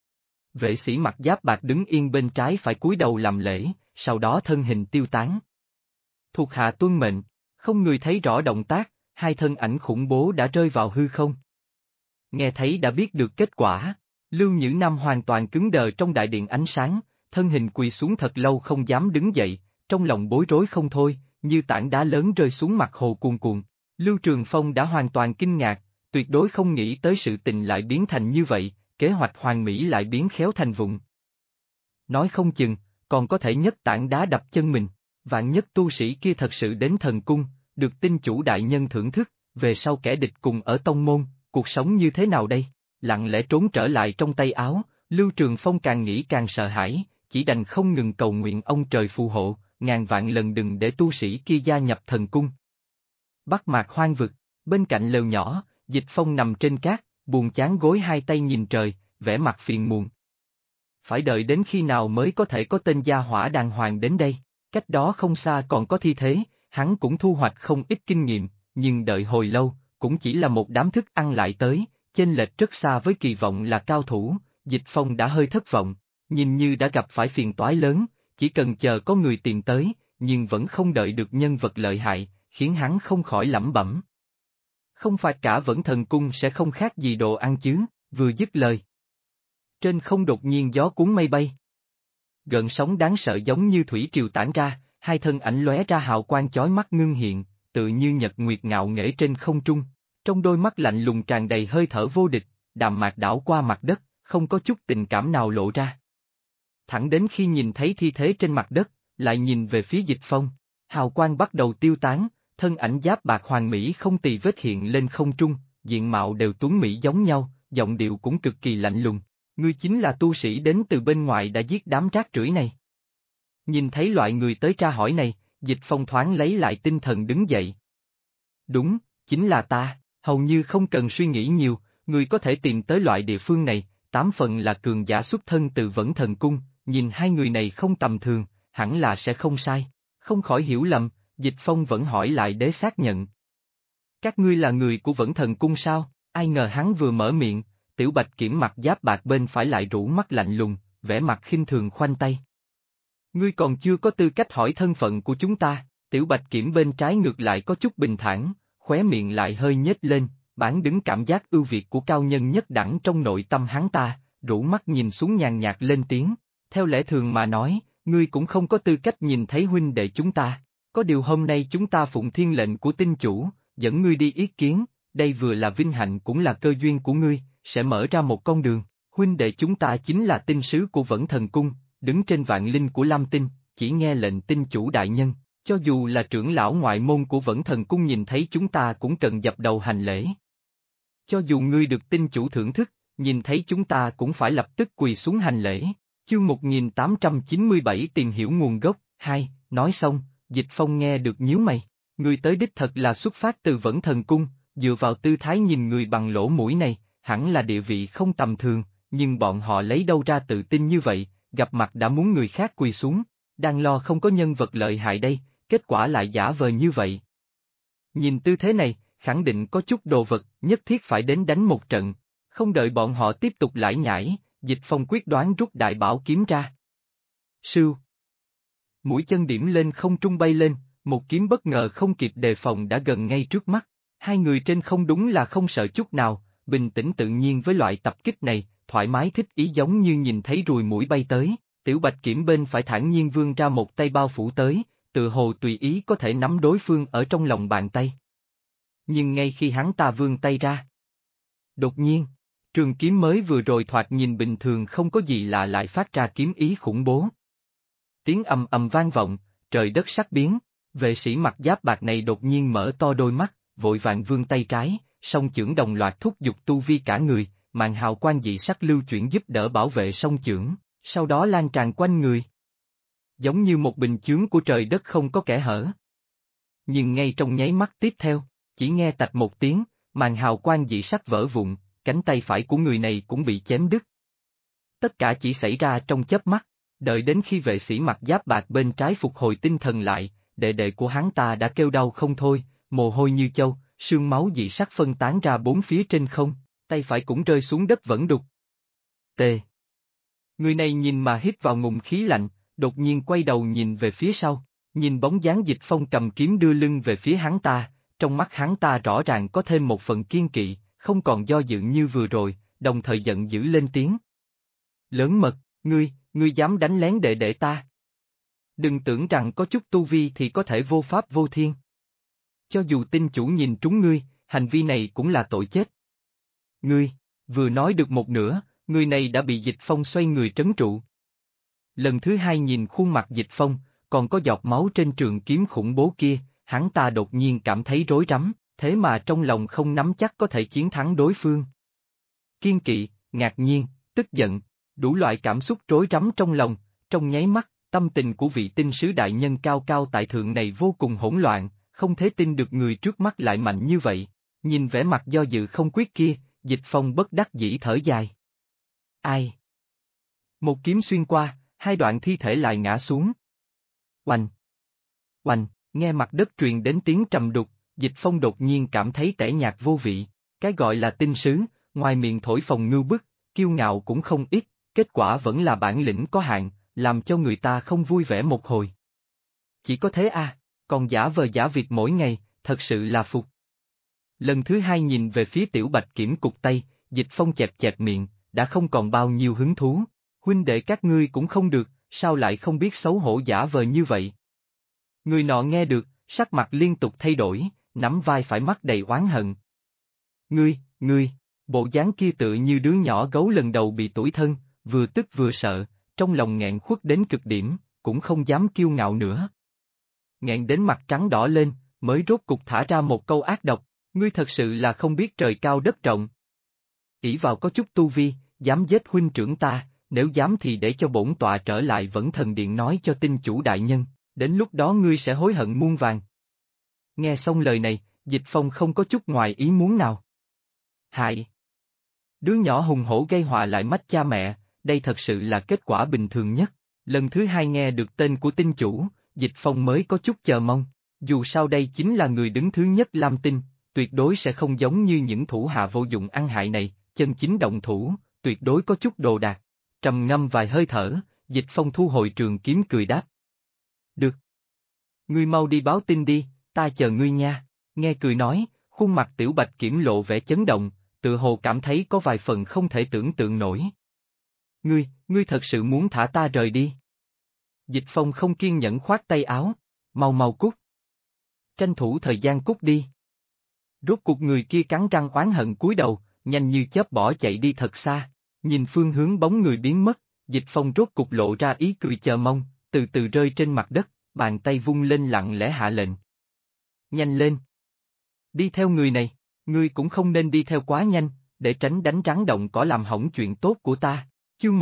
Vệ sĩ mặc giáp bạc đứng yên bên trái phải cúi đầu làm lễ, sau đó thân hình tiêu tán. Thuộc hạ tuân mệnh, không người thấy rõ động tác, hai thân ảnh khủng bố đã rơi vào hư không. Nghe thấy đã biết được kết quả, Lưu Nhữ Nam hoàn toàn cứng đờ trong đại điện ánh sáng, thân hình quỳ xuống thật lâu không dám đứng dậy, trong lòng bối rối không thôi, như tảng đá lớn rơi xuống mặt hồ cuồn cuộn. Lưu Trường Phong đã hoàn toàn kinh ngạc, tuyệt đối không nghĩ tới sự tình lại biến thành như vậy, kế hoạch hoàn mỹ lại biến khéo thành vụng. Nói không chừng, còn có thể nhất tảng đá đập chân mình, vạn nhất tu sĩ kia thật sự đến thần cung, được tinh chủ đại nhân thưởng thức, về sau kẻ địch cùng ở tông môn, cuộc sống như thế nào đây? Lặng lẽ trốn trở lại trong tay áo, Lưu Trường Phong càng nghĩ càng sợ hãi, chỉ đành không ngừng cầu nguyện ông trời phù hộ, ngàn vạn lần đừng để tu sĩ kia gia nhập thần cung. Bắc Mạc hoang vực, bên cạnh lều nhỏ, Dịch Phong nằm trên cát, buồn chán gối hai tay nhìn trời, vẻ mặt phiền muộn. Phải đợi đến khi nào mới có thể có tên gia hỏa đàng hoàng đến đây, cách đó không xa còn có thi thế, hắn cũng thu hoạch không ít kinh nghiệm, nhưng đợi hồi lâu, cũng chỉ là một đám thức ăn lại tới, chênh lệch rất xa với kỳ vọng là cao thủ, Dịch Phong đã hơi thất vọng, nhìn như đã gặp phải phiền toái lớn, chỉ cần chờ có người tìm tới, nhưng vẫn không đợi được nhân vật lợi hại, khiến hắn không khỏi lẩm bẩm. Không phải cả Vẫn Thần Cung sẽ không khác gì đồ ăn chứ, vừa dứt lời. Trên không đột nhiên gió cuốn mây bay. Gợn sóng đáng sợ giống như thủy triều tản ra, hai thân ảnh lóe ra hào quang chói mắt ngưng hiện, tự như nhật nguyệt ngạo nghễ trên không trung. Trong đôi mắt lạnh lùng tràn đầy hơi thở vô địch, đạm mạc đảo qua mặt đất, không có chút tình cảm nào lộ ra. Thẳng đến khi nhìn thấy thi thế trên mặt đất, lại nhìn về phía Dịch Phong, hào quang bắt đầu tiêu tán, thân ảnh giáp bạc hoàn mỹ không tì vết hiện lên không trung, diện mạo đều tuấn mỹ giống nhau, giọng điệu cũng cực kỳ lạnh lùng. Ngươi chính là tu sĩ đến từ bên ngoài đã giết đám rác rưởi này. Nhìn thấy loại người tới tra hỏi này, Dịch Phong thoáng lấy lại tinh thần đứng dậy. Đúng, chính là ta, hầu như không cần suy nghĩ nhiều, ngươi có thể tìm tới loại địa phương này, 8 phần là cường giả xuất thân từ Vẫn Thần Cung, nhìn hai người này không tầm thường, hẳn là sẽ không sai. Không khỏi hiểu lầm, Dịch Phong vẫn hỏi lại để xác nhận. Các ngươi là người của Vẫn Thần Cung sao? Ai ngờ hắn vừa mở miệng, Tiểu Bạch Kiểm mặt giáp bạc bên phải lại rũ mắt lạnh lùng, vẻ mặt khinh thường khoanh tay. Ngươi còn chưa có tư cách hỏi thân phận của chúng ta, Tiểu Bạch Kiểm bên trái ngược lại có chút bình thản, khóe miệng lại hơi nhếch lên, bản đứng cảm giác ưu việt của cao nhân nhất đẳng trong nội tâm hắn ta, rũ mắt nhìn xuống nhàn nhạt lên tiếng, theo lẽ thường mà nói, ngươi cũng không có tư cách nhìn thấy huynh đệ chúng ta, có điều hôm nay chúng ta phụng thiên lệnh của tinh chủ, dẫn ngươi đi ý kiến, đây vừa là vinh hạnh cũng là cơ duyên của ngươi, sẽ mở ra một con đường, huynh đệ chúng ta chính là tinh sứ của Vẫn Thần Cung, đứng trên vạn linh của Lam Tinh, chỉ nghe lệnh tinh chủ đại nhân, cho dù là trưởng lão ngoại môn của Vẫn Thần Cung nhìn thấy chúng ta cũng cần dập đầu hành lễ. Cho dù ngươi được tinh chủ thưởng thức, nhìn thấy chúng ta cũng phải lập tức quỳ xuống hành lễ. Chương 1897 tìm hiểu nguồn gốc, 2, nói xong, Dịch Phong nghe được nhíu mày, người tới đích thật là xuất phát từ Vẫn Thần Cung, dựa vào tư thái nhìn người bằng lỗ mũi này, hẳn là địa vị không tầm thường, nhưng bọn họ lấy đâu ra tự tin như vậy, gặp mặt đã muốn người khác quỳ xuống, đang lo không có nhân vật lợi hại đây, kết quả lại giả vờ như vậy. Nhìn tư thế này, khẳng định có chút đồ vật, nhất thiết phải đến đánh một trận, không đợi bọn họ tiếp tục lải nhải, Dịch Phong quyết đoán rút đại bảo kiếm ra. Sưu. Mũi chân điểm lên không trung bay lên, một kiếm bất ngờ không kịp đề phòng đã gần ngay trước mắt, hai người trên không đúng là không sợ chút nào, bình tĩnh tự nhiên với loại tập kích này, thoải mái thích ý giống như nhìn thấy ruồi muỗi bay tới, Tiểu Bạch Kiểm bên phải thản nhiên vươn ra một tay bao phủ tới, tự hồ tùy ý có thể nắm đối phương ở trong lòng bàn tay. Nhưng ngay khi hắn ta vươn tay ra, đột nhiên, trường kiếm mới vừa rồi thoạt nhìn bình thường không có gì lạ lại phát ra kiếm ý khủng bố. Tiếng ầm ầm vang vọng, trời đất sắc biến, vệ sĩ mặc giáp bạc này đột nhiên mở to đôi mắt, vội vàng vươn tay trái, song chưởng đồng loạt thúc giục tu vi cả người, màn hào quang dị sắc lưu chuyển giúp đỡ bảo vệ song chưởng, sau đó lan tràn quanh người. Giống như một bình chướng của trời đất không có kẽ hở. Nhưng ngay trong nháy mắt tiếp theo, chỉ nghe tạch một tiếng, màn hào quang dị sắc vỡ vụn, cánh tay phải của người này cũng bị chém đứt. Tất cả chỉ xảy ra trong chớp mắt, đợi đến khi vệ sĩ mặc giáp bạc bên trái phục hồi tinh thần lại, đệ đệ của hắn ta đã kêu đau không thôi, mồ hôi như châu, sương máu dị sắc phân tán ra bốn phía trên không, tay phải cũng rơi xuống đất vẫn đục. T. Người này nhìn mà hít vào ngụm khí lạnh, đột nhiên quay đầu nhìn về phía sau, nhìn bóng dáng Dịch Phong cầm kiếm đưa lưng về phía hắn ta, trong mắt hắn ta rõ ràng có thêm một phần kiên kỵ, không còn do dự như vừa rồi, đồng thời giận dữ lên tiếng. Lớn mật, ngươi dám đánh lén đệ đệ ta. Đừng tưởng rằng có chút tu vi thì có thể vô pháp vô thiên. Cho dù tinh chủ nhìn trúng ngươi, hành vi này cũng là tội chết. Ngươi, vừa nói được một nửa, người này đã bị Dịch Phong xoay người trấn trụ. Lần thứ hai nhìn khuôn mặt Dịch Phong, còn có giọt máu trên trường kiếm khủng bố kia, hắn ta đột nhiên cảm thấy rối rắm, thế mà trong lòng không nắm chắc có thể chiến thắng đối phương. Kiên kỵ, ngạc nhiên, tức giận, đủ loại cảm xúc rối rắm trong lòng, trong nháy mắt, tâm tình của vị tinh sứ đại nhân cao cao tại thượng này vô cùng hỗn loạn, không thể tin được người trước mắt lại mạnh như vậy. Nhìn vẻ mặt do dự không quyết kia, Dịch Phong bất đắc dĩ thở dài. Ai? Một kiếm xuyên qua, hai đoạn thi thể lại ngã xuống. Oanh! Oanh! Nghe mặt đất truyền đến tiếng trầm đục, Dịch Phong đột nhiên cảm thấy tẻ nhạt vô vị. Cái gọi là tinh sứ, ngoài miệng thổi phồng ngưu bức, kiêu ngạo cũng không ít, kết quả vẫn là bản lĩnh có hạn, làm cho người ta không vui vẻ một hồi. Chỉ có thế à, còn giả vờ giả vịt mỗi ngày, thật sự là phục. Lần thứ hai nhìn về phía Tiểu Bạch Kiểm cụt tay, Dịch Phong chẹp chẹp miệng, đã không còn bao nhiêu hứng thú. Huynh đệ các ngươi cũng không được, sao lại không biết xấu hổ giả vờ như vậy? Người nọ nghe được, sắc mặt liên tục thay đổi, nắm vai phải mắt đầy oán hận. Ngươi, bộ dáng kia tựa như đứa nhỏ gấu lần đầu bị tủi thân, vừa tức vừa sợ, trong lòng nghẹn khuất đến cực điểm, cũng không dám kiêu ngạo nữa. Nghẹn đến mặt trắng đỏ lên, mới rốt cục thả ra một câu ác độc, ngươi thật sự là không biết trời cao đất rộng. Ỷ vào có chút tu vi, dám giết huynh trưởng ta, nếu dám thì để cho bổn tọa trở lại Vẫn Thần Điện nói cho tinh chủ đại nhân, đến lúc đó ngươi sẽ hối hận muôn vàn. Nghe xong lời này, Dịch Phong không có chút ngoài ý muốn nào. Hại! Đứa nhỏ hùng hổ gây họa lại mách cha mẹ, đây thật sự là kết quả bình thường nhất. Lần thứ hai nghe được tên của tinh chủ, Dịch Phong mới có chút chờ mong, dù sao đây chính là người đứng thứ nhất Lam Tinh, tuyệt đối sẽ không giống như những thủ hạ vô dụng ăn hại này, chân chính động thủ, tuyệt đối có chút đồ đạc. Trầm ngâm vài hơi thở, Dịch Phong thu hồi trường kiếm cười đáp. Được. Ngươi mau đi báo tin đi, ta chờ ngươi nha. Nghe cười nói, khuôn mặt Tiểu Bạch Kiểm lộ vẻ chấn động, tự hồ cảm thấy có vài phần không thể tưởng tượng nổi. Ngươi thật sự muốn thả ta rời đi? Dịch Phong không kiên nhẫn khoát tay áo, mau cút. Tranh thủ thời gian cút đi. Rốt cuộc người kia cắn răng oán hận cúi đầu, nhanh như chớp bỏ chạy đi thật xa, nhìn phương hướng bóng người biến mất, Dịch Phong rốt cục lộ ra ý cười chờ mong, từ từ rơi trên mặt đất, bàn tay vung lên lặng lẽ hạ lệnh. Nhanh lên! Đi theo người này, ngươi cũng không nên đi theo quá nhanh, để tránh đánh rắn động cỏ làm hỏng chuyện tốt của ta. Chương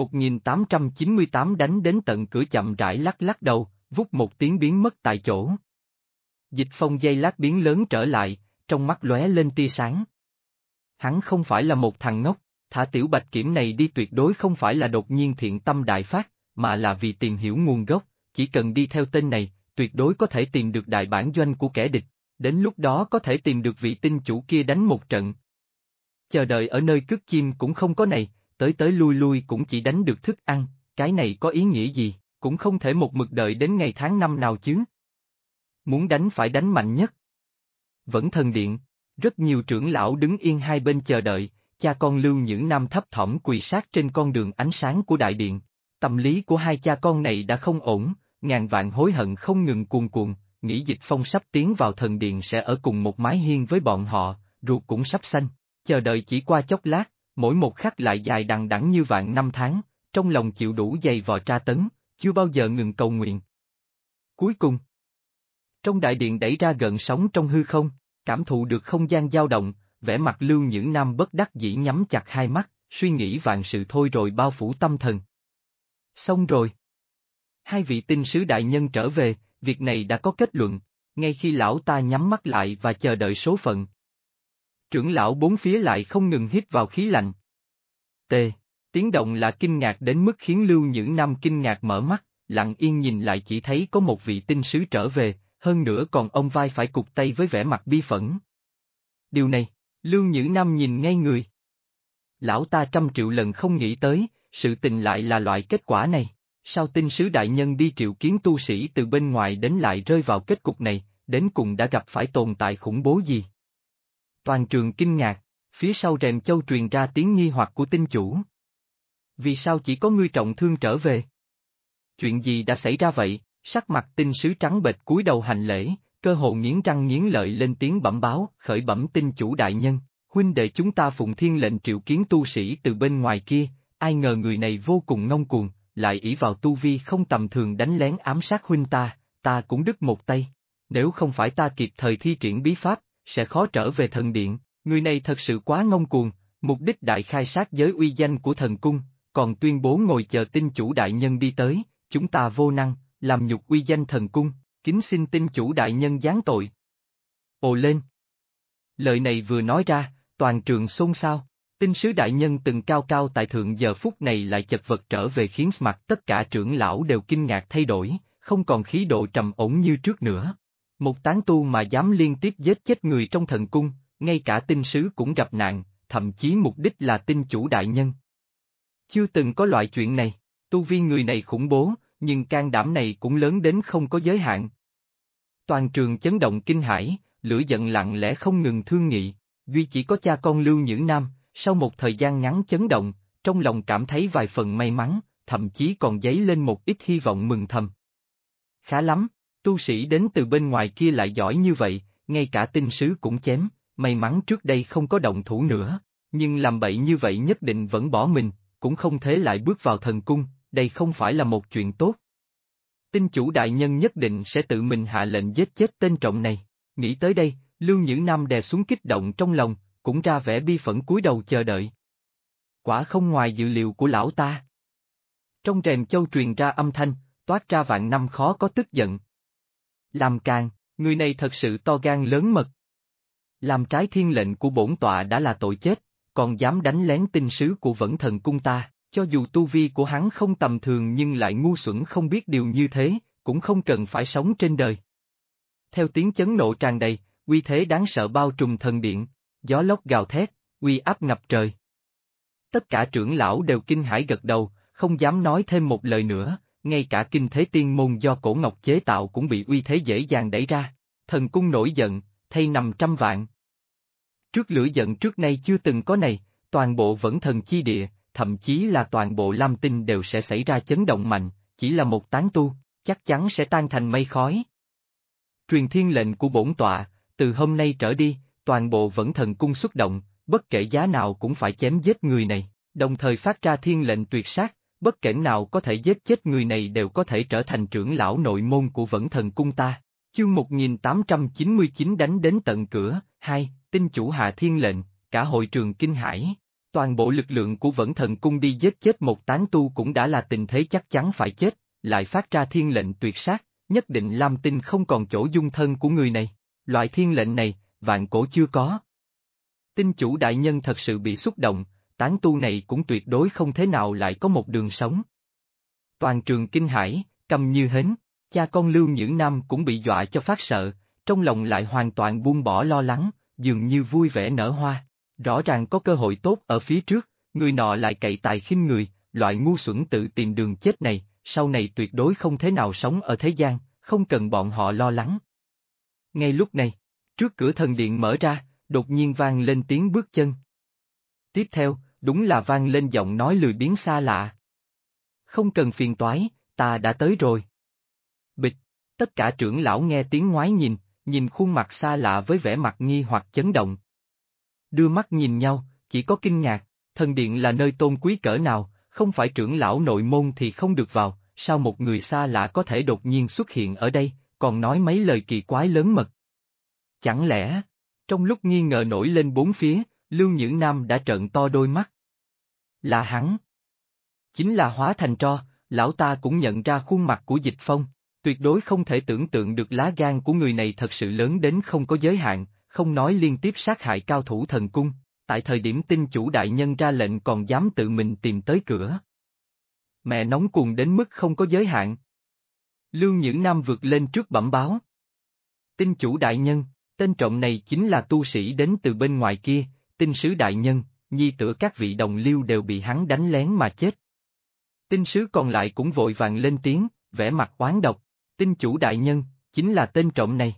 1898 đánh đến tận cửa chậm rãi lắc lắc đầu, vút một tiếng biến mất tại chỗ. Dịch Phong giây lát biến lớn trở lại, trong mắt lóe lên tia sáng. Hắn không phải là một thằng ngốc, thả Tiểu Bạch Kiểm này đi tuyệt đối không phải là đột nhiên thiện tâm đại phát, mà là vì tìm hiểu nguồn gốc, chỉ cần đi theo tên này, tuyệt đối có thể tìm được đại bản doanh của kẻ địch, đến lúc đó có thể tìm được vị tinh chủ kia đánh một trận. Chờ đợi ở nơi cướp chim cũng không có này, tới lui cũng chỉ đánh được thức ăn, cái này có ý nghĩa gì, cũng không thể một mực đợi đến ngày tháng năm nào chứ. Muốn đánh phải đánh mạnh nhất. Vẫn Thần Điện, rất nhiều trưởng lão đứng yên hai bên chờ đợi, cha con Lưu Nhữ Nam thấp thỏm quỳ sát trên con đường ánh sáng của đại điện. Tâm lý của hai cha con này đã không ổn, ngàn vạn hối hận không ngừng cuồn cuộn, nghĩ Dịch Phong sắp tiến vào thần điện sẽ ở cùng một mái hiên với bọn họ, ruột cũng sắp xanh, chờ đợi chỉ qua chốc lát, mỗi một khắc lại dài đằng đẵng như vạn năm tháng, trong lòng chịu đủ dày vò tra tấn, chưa bao giờ ngừng cầu nguyện. Cuối cùng, trong đại điện đẩy ra gợn sóng trong hư không, cảm thụ được không gian dao động, vẻ mặt Lưu Nhữ Nam bất đắc dĩ nhắm chặt hai mắt, suy nghĩ vạn sự thôi rồi bao phủ tâm thần. Xong rồi. Hai vị tinh sứ đại nhân trở về, việc này đã có kết luận, ngay khi lão ta nhắm mắt lại và chờ đợi số phận. Trưởng lão bốn phía lại không ngừng hít vào khí lạnh. T. Tiếng động là kinh ngạc đến mức khiến Lưu Nhữ Nam kinh ngạc mở mắt, lặng yên nhìn lại chỉ thấy có một vị tinh sứ trở về, hơn nữa còn ông vai phải cụp tay với vẻ mặt bi phẫn. Điều này, Lưu Nhữ Nam nhìn ngay người. Lão ta trăm triệu lần không nghĩ tới, sự tình lại là loại kết quả này. Sao tinh sứ đại nhân đi triệu kiến tu sĩ từ bên ngoài đến lại rơi vào kết cục này, đến cùng đã gặp phải tồn tại khủng bố gì? Toàn trường kinh ngạc, phía sau rèm châu truyền ra tiếng nghi hoặc của tinh chủ. Vì sao chỉ có ngươi trọng thương trở về? Chuyện gì đã xảy ra vậy? Sắc mặt tinh sứ trắng bệch cúi đầu hành lễ, cơ hồ nghiến răng nghiến lợi lên tiếng bẩm báo, khởi bẩm tinh chủ đại nhân, huynh đệ chúng ta phụng thiên lệnh triệu kiến tu sĩ từ bên ngoài kia, ai ngờ người này vô cùng ngông cuồng, lại ỷ vào tu vi không tầm thường đánh lén ám sát huynh ta cũng đứt một tay. Nếu không phải ta kịp thời thi triển bí pháp, sẽ khó trở về thần điện, người này thật sự quá ngông cuồng, mục đích đại khai sát giới uy danh của thần cung, còn tuyên bố ngồi chờ tinh chủ đại nhân đi tới, chúng ta vô năng, làm nhục uy danh thần cung, kính xin tinh chủ đại nhân giáng tội. Ồ lên! Lời này vừa nói ra, toàn trường xôn xao, tinh sứ đại nhân từng cao cao tại thượng giờ phút này lại chật vật trở về khiến mặt tất cả trưởng lão đều kinh ngạc thay đổi, không còn khí độ trầm ổn như trước nữa. Một tán tu mà dám liên tiếp giết chết người trong thần cung, ngay cả tinh sứ cũng gặp nạn, thậm chí mục đích là tinh chủ đại nhân. Chưa từng có loại chuyện này, tu vi người này khủng bố, nhưng can đảm này cũng lớn đến không có giới hạn. Toàn trường chấn động kinh hãi, lửa giận lặng lẽ không ngừng thương nghị, duy chỉ có cha con Lưu Nhữ Nam, sau một thời gian ngắn chấn động, trong lòng cảm thấy vài phần may mắn, thậm chí còn dấy lên một ít hy vọng mừng thầm. Khá lắm, tu sĩ đến từ bên ngoài kia lại giỏi như vậy, ngay cả tinh sứ cũng chém, may mắn trước đây không có động thủ nữa, nhưng làm bậy như vậy nhất định vẫn bỏ mình, cũng không thể lại bước vào thần cung, đây không phải là một chuyện tốt. Tinh chủ đại nhân nhất định sẽ tự mình hạ lệnh giết chết tên trộm này. Nghĩ tới đây, Lưu Nhữ Nam đè xuống kích động trong lòng, cũng ra vẻ bi phẫn cúi đầu chờ đợi. Quả không ngoài dự liệu của lão ta. Trong rèm châu truyền ra âm thanh, toát ra vạn năm khó có tức giận. Làm càn, người này thật sự to gan lớn mật. Làm trái thiên lệnh của bổn tọa đã là tội chết, còn dám đánh lén tinh sứ của Vẫn Thần Cung ta, cho dù tu vi của hắn không tầm thường nhưng lại ngu xuẩn không biết điều như thế, cũng không cần phải sống trên đời. Theo tiếng chấn nộ tràn đầy, uy thế đáng sợ bao trùm thần điện, gió lốc gào thét, uy áp ngập trời. Tất cả trưởng lão đều kinh hãi gật đầu, không dám nói thêm một lời nữa, ngay cả kinh thế tiên môn do cổ ngọc chế tạo cũng bị uy thế dễ dàng đẩy ra. Thần cung nổi giận, thay 500 vạn. Trước lửa giận trước nay chưa từng có này, toàn bộ Vẫn Thần chi địa, thậm chí là toàn bộ Lam Tinh đều sẽ xảy ra chấn động mạnh, chỉ là một tán tu, chắc chắn sẽ tan thành mây khói. Truyền thiên lệnh của bổn tọa, từ hôm nay trở đi, toàn bộ Vẫn Thần cung xuất động, bất kể giá nào cũng phải chém giết người này, đồng thời phát ra thiên lệnh tuyệt sát, bất kể nào có thể giết chết người này đều có thể trở thành trưởng lão nội môn của Vẫn Thần cung ta. Chương 1899 đánh đến tận cửa, 2, tinh chủ hạ thiên lệnh, cả hội trường kinh hãi. Toàn bộ lực lượng của Vẫn Thần cung đi giết chết một tán tu cũng đã là tình thế chắc chắn phải chết, lại phát ra thiên lệnh tuyệt sát, nhất định Lam Tinh không còn chỗ dung thân của người này. Loại thiên lệnh này, vạn cổ chưa có. Tinh chủ đại nhân thật sự bị xúc động, tán tu này cũng tuyệt đối không thế nào lại có một đường sống. Toàn trường kinh hãi, câm như hến, cha con Lưu Nhữ Nam cũng bị dọa cho phát sợ, trong lòng lại hoàn toàn buông bỏ lo lắng, dường như vui vẻ nở hoa. Rõ ràng có cơ hội tốt ở phía trước, người nọ lại cậy tài khinh người, loại ngu xuẩn tự tìm đường chết này, sau này tuyệt đối không thế nào sống ở thế gian, không cần bọn họ lo lắng. Ngay lúc này, trước cửa thần điện mở ra, đột nhiên vang lên tiếng bước chân. Tiếp theo, đúng là vang lên giọng nói lười biếng xa lạ. Không cần phiền toái, ta đã tới rồi. Bịch, tất cả trưởng lão nghe tiếng ngoái nhìn khuôn mặt xa lạ với vẻ mặt nghi hoặc chấn động. Đưa mắt nhìn nhau, chỉ có kinh ngạc, thần điện là nơi tôn quý cỡ nào, không phải trưởng lão nội môn thì không được vào, sao một người xa lạ có thể đột nhiên xuất hiện ở đây, còn nói mấy lời kỳ quái lớn mật. Chẳng lẽ, trong lúc nghi ngờ nổi lên bốn phía, Lưu Nhữ Nam đã trợn to đôi mắt. Là hắn. Chính là hóa thành tro, lão ta cũng nhận ra khuôn mặt của Dịch Phong, tuyệt đối không thể tưởng tượng được lá gan của người này thật sự lớn đến không có giới hạn, không nói liên tiếp sát hại cao thủ thần cung, tại thời điểm tinh chủ đại nhân ra lệnh còn dám tự mình tìm tới cửa. Mẹ nóng cuồng đến mức không có giới hạn. Lưu Nhữ Nam vượt lên trước bẩm báo. Tinh chủ đại nhân, tên trộm này chính là tu sĩ đến từ bên ngoài kia, tinh sứ đại nhân, nhi tử các vị đồng liêu đều bị hắn đánh lén mà chết. Tinh sứ còn lại cũng vội vàng lên tiếng, vẻ mặt oán độc, tinh chủ đại nhân, chính là tên trộm này.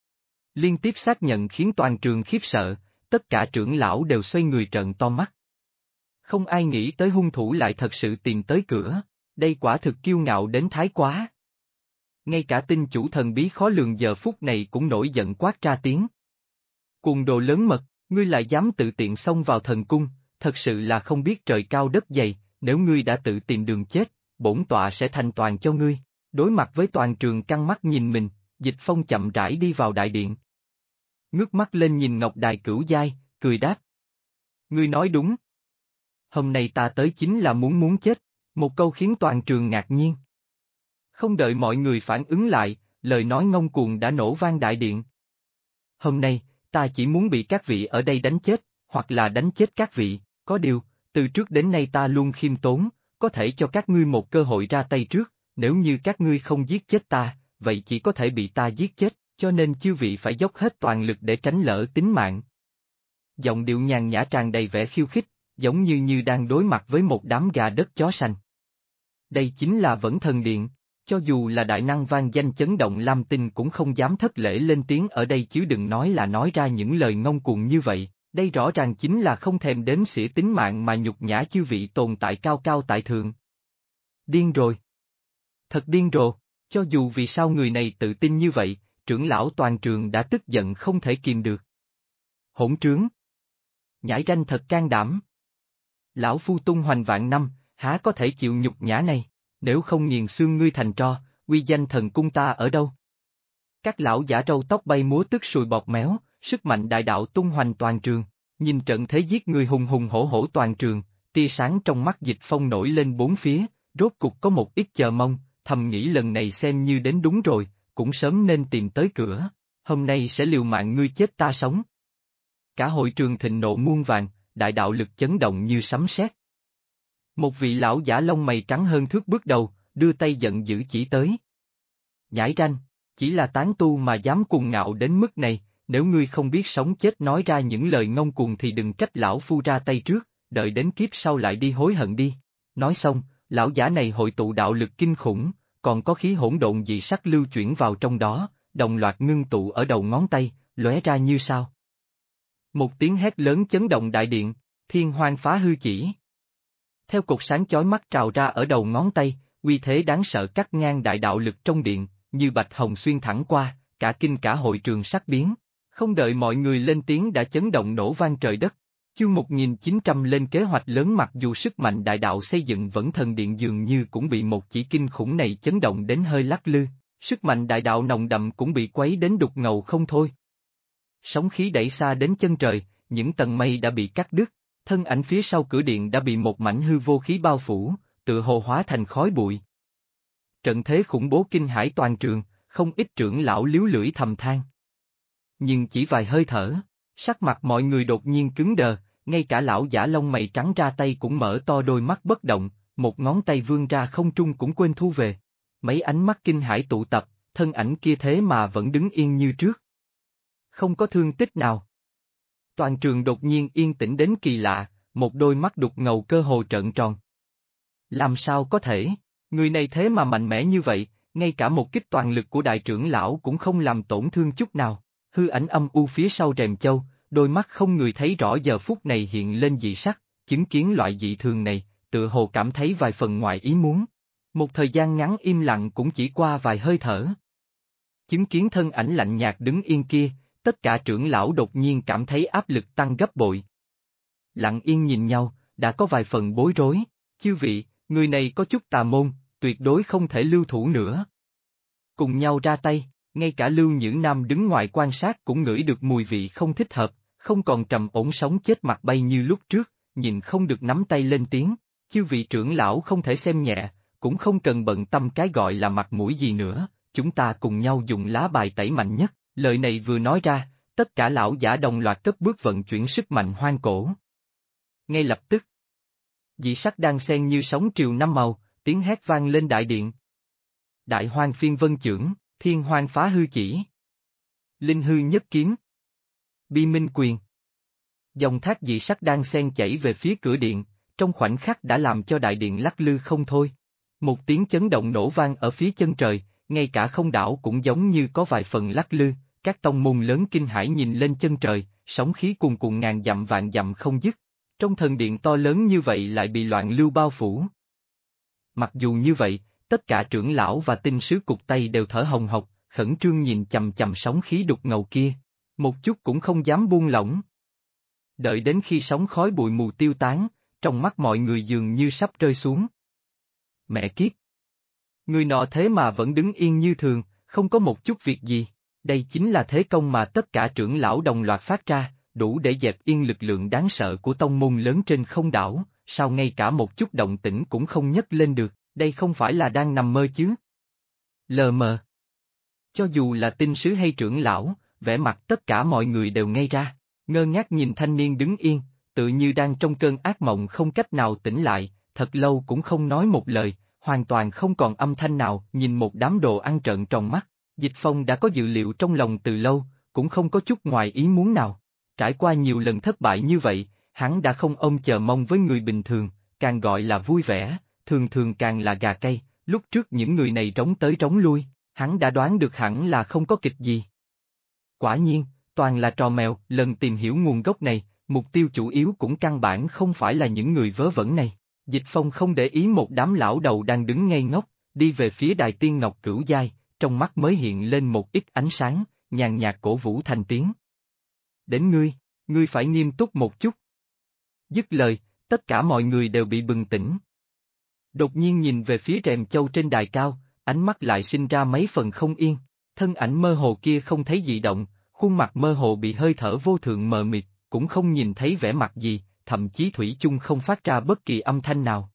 Liên tiếp xác nhận khiến toàn trường khiếp sợ, tất cả trưởng lão đều xoay người trợn to mắt. Không ai nghĩ tới hung thủ lại thật sự tìm tới cửa, đây quả thực kiêu ngạo đến thái quá. Ngay cả tinh chủ thần bí khó lường giờ phút này cũng nổi giận quát ra tiếng. Cuồng đồ lớn mật, ngươi lại dám tự tiện xông vào thần cung, thật sự là không biết trời cao đất dày, nếu ngươi đã tự tìm đường chết, bổn tọa sẽ thành toàn cho ngươi. Đối mặt với toàn trường căng mắt nhìn mình, Dịch Phong chậm rãi đi vào đại điện. Ngước mắt lên nhìn Ngọc Đài Cửu Giai, cười đáp. Ngươi nói đúng. Hôm nay ta tới chính là muốn chết, một câu khiến toàn trường ngạc nhiên. Không đợi mọi người phản ứng lại, lời nói ngông cuồng đã nổ vang đại điện. Hôm nay, ta chỉ muốn bị các vị ở đây đánh chết, hoặc là đánh chết các vị, có điều, từ trước đến nay ta luôn khiêm tốn, có thể cho các ngươi một cơ hội ra tay trước, nếu như các ngươi không giết chết ta, vậy chỉ có thể bị ta giết chết, cho nên chư vị phải dốc hết toàn lực để tránh lỡ tính mạng. Giọng điệu nhàn nhã tràn đầy vẻ khiêu khích, giống như đang đối mặt với một đám gà đất chó sành. Đây chính là Vẫn Thần Điện, cho dù là đại năng vang danh chấn động Lam Tinh cũng không dám thất lễ lên tiếng ở đây chứ đừng nói là nói ra những lời ngông cuồng như vậy, đây rõ ràng chính là không thèm đếm xỉa tính mạng mà nhục nhã chư vị tồn tại cao cao tại thượng. Điên rồi. Thật điên rồ, cho dù vì sao người này tự tin như vậy, trưởng lão toàn trường đã tức giận không thể kìm được. Hỗn trướng. Nhãi ranh thật can đảm. Lão phu tung hoành vạn năm, há có thể chịu nhục nhã này, nếu không nghiền xương ngươi thành tro, uy danh thần cung ta ở đâu? Các lão giả râu tóc bay múa tức sùi bọt méo, sức mạnh đại đạo tung hoành toàn trường, nhìn trận thế giết người hùng hùng hổ hổ toàn trường, tia sáng trong mắt Dịch Phong nổi lên bốn phía, rốt cục có một ít chờ mong, thầm nghĩ lần này xem như đến đúng rồi, cũng sớm nên tìm tới cửa, hôm nay sẽ liều mạng ngươi chết ta sống. Cả hội trường thịnh nộ muôn vàng, đại đạo lực chấn động như sấm sét. Một vị lão giả lông mày trắng hơn thước bước đầu, đưa tay giận dữ chỉ tới. Nhãi ranh, chỉ là tán tu mà dám cuồng ngạo đến mức này, nếu ngươi không biết sống chết nói ra những lời ngông cuồng thì đừng trách lão phu ra tay trước, đợi đến kiếp sau lại đi hối hận đi. Nói xong, lão giả này hội tụ đạo lực kinh khủng, còn có khí hỗn độn dị sắc lưu chuyển vào trong đó, đồng loạt ngưng tụ ở đầu ngón tay, lóe ra như sao. Một tiếng hét lớn chấn động đại điện, thiên hoang phá hư chỉ. Theo cột sáng chói mắt trào ra ở đầu ngón tay, uy thế đáng sợ cắt ngang đại đạo lực trong điện, như bạch hồng xuyên thẳng qua, cả kinh cả hội trường sắc biến. Không đợi mọi người lên tiếng đã chấn động nổ vang trời đất. Chương 1900 lên kế hoạch lớn mặc dù sức mạnh đại đạo xây dựng Vẫn Thần Điện dường như cũng bị một chỉ kinh khủng này chấn động đến hơi lắc lư, sức mạnh đại đạo nồng đậm cũng bị quấy đến đục ngầu không thôi. Sóng khí đẩy xa đến chân trời, những tầng mây đã bị cắt đứt, thân ảnh phía sau cửa điện đã bị một mảnh hư vô khí bao phủ, tựa hồ hóa thành khói bụi. Trận thế khủng bố kinh hãi toàn trường, không ít trưởng lão líu lưỡi thầm than. Nhưng chỉ vài hơi thở, sắc mặt mọi người đột nhiên cứng đờ, ngay cả lão giả lông mày trắng ra tay cũng mở to đôi mắt bất động, một ngón tay vươn ra không trung cũng quên thu về. Mấy ánh mắt kinh hãi tụ tập, thân ảnh kia thế mà vẫn đứng yên như trước. Không có thương tích nào. Toàn trường đột nhiên yên tĩnh đến kỳ lạ, một đôi mắt đục ngầu cơ hồ trợn tròn. Làm sao có thể, người này thế mà mạnh mẽ như vậy, ngay cả một kích toàn lực của đại trưởng lão cũng không làm tổn thương chút nào. Hư ảnh âm u phía sau rèm châu, đôi mắt không người thấy rõ giờ phút này hiện lên dị sắc, chứng kiến loại dị thường này, tựa hồ cảm thấy vài phần ngoài ý muốn. Một thời gian ngắn im lặng cũng chỉ qua vài hơi thở. Chứng kiến thân ảnh lạnh nhạt đứng yên kia, tất cả trưởng lão đột nhiên cảm thấy áp lực tăng gấp bội. Lặng yên nhìn nhau, đã có vài phần bối rối, chư vị, người này có chút tà môn, tuyệt đối không thể lưu thủ nữa. Cùng nhau ra tay. Ngay cả Lưu Nhữ Nam đứng ngoài quan sát cũng ngửi được mùi vị không thích hợp, không còn trầm ổn sống chết mặt bay như lúc trước, nhìn không được nắm tay lên tiếng, chư vị trưởng lão không thể xem nhẹ, cũng không cần bận tâm cái gọi là mặt mũi gì nữa, chúng ta cùng nhau dùng lá bài tẩy mạnh nhất, lời này vừa nói ra, tất cả lão giả đồng loạt cất bước vận chuyển sức mạnh hoang cổ. Ngay lập tức, dị sắc đang xen như sóng triều năm màu, tiếng hét vang lên đại điện. Đại hoang phiên vân chưởng. Thiên hoang phá hư chỉ. Linh hư nhất kiếm. Bi minh quyền. Dòng thác dị sắc đang xen chảy về phía cửa điện, trong khoảnh khắc đã làm cho đại điện lắc lư không thôi. Một tiếng chấn động nổ vang ở phía chân trời, ngay cả không đảo cũng giống như có vài phần lắc lư, các tông môn lớn kinh hãi nhìn lên chân trời, sóng khí cuồn cuộn ngàn dặm vạn dặm không dứt. Trong thần điện to lớn như vậy lại bị loạn lưu bao phủ. Mặc dù như vậy, tất cả trưởng lão và tinh sứ cục Tây đều thở hồng hộc, khẩn trương nhìn chằm chằm sóng khí đục ngầu kia, một chút cũng không dám buông lỏng. Đợi đến khi sóng khói bụi mù tiêu tán, trong mắt mọi người dường như sắp rơi xuống. Mẹ kiếp! Người nọ thế mà vẫn đứng yên như thường, không có một chút việc gì. Đây chính là thế công mà tất cả trưởng lão đồng loạt phát ra, đủ để dẹp yên lực lượng đáng sợ của tông môn lớn trên không đảo, sao ngay cả một chút động tĩnh cũng không nhấc lên được, đây không phải là đang nằm mơ chứ? Lờ mờ. Cho dù là tinh sứ hay trưởng lão, vẻ mặt tất cả mọi người đều ngây ra, ngơ ngác nhìn thanh niên đứng yên, tự như đang trong cơn ác mộng không cách nào tỉnh lại, thật lâu cũng không nói một lời, hoàn toàn không còn âm thanh nào, nhìn một đám đồ ăn trợn tròn mắt. Dịch Phong đã có dự liệu trong lòng từ lâu, cũng không có chút ngoài ý muốn nào. Trải qua nhiều lần thất bại như vậy, hắn đã không ôm chờ mong với người bình thường, càng gọi là vui vẻ, thường thường càng là gà cay, lúc trước những người này trống tới trống lui, hắn đã đoán được hẳn là không có kịch gì. Quả nhiên, toàn là trò mèo, lần tìm hiểu nguồn gốc này, mục tiêu chủ yếu cũng căn bản không phải là những người vớ vẩn này. Dịch Phong không để ý một đám lão đầu đang đứng ngây ngốc, đi về phía đài tiên ngọc cửu giai, trong mắt mới hiện lên một ít ánh sáng, nhàn nhạt cổ vũ thành tiếng. Đến ngươi phải nghiêm túc một chút. Dứt lời, tất cả mọi người đều bị bừng tỉnh. Đột nhiên nhìn về phía rèm châu trên đài cao, ánh mắt lại sinh ra mấy phần không yên, thân ảnh mơ hồ kia không thấy dị động, khuôn mặt mơ hồ bị hơi thở vô thượng mờ mịt, cũng không nhìn thấy vẻ mặt gì, thậm chí thủy chung không phát ra bất kỳ âm thanh nào.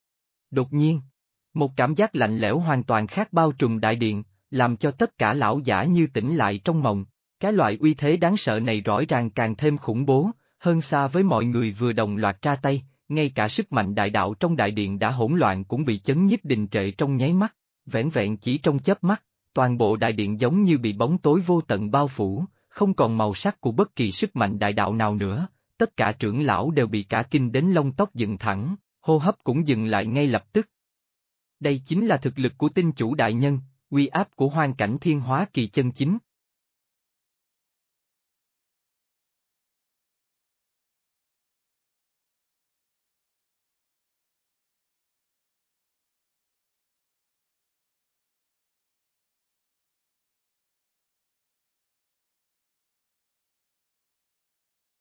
Đột nhiên, một cảm giác lạnh lẽo hoàn toàn khác bao trùm đại điện, làm cho tất cả lão giả như tỉnh lại trong mộng. Cái loại uy thế đáng sợ này rõ ràng càng thêm khủng bố, hơn xa với mọi người vừa đồng loạt ra tay, ngay cả sức mạnh đại đạo trong đại điện đã hỗn loạn cũng bị chấn nhiếp đình trệ trong nháy mắt, vẻn vẹn chỉ trong chớp mắt, toàn bộ đại điện giống như bị bóng tối vô tận bao phủ, không còn màu sắc của bất kỳ sức mạnh đại đạo nào nữa, tất cả trưởng lão đều bị cả kinh đến lông tóc dựng thẳng, hô hấp cũng dừng lại ngay lập tức. Đây chính là thực lực của tinh chủ đại nhân, uy áp của hoang cảnh thiên hóa kỳ chân chính.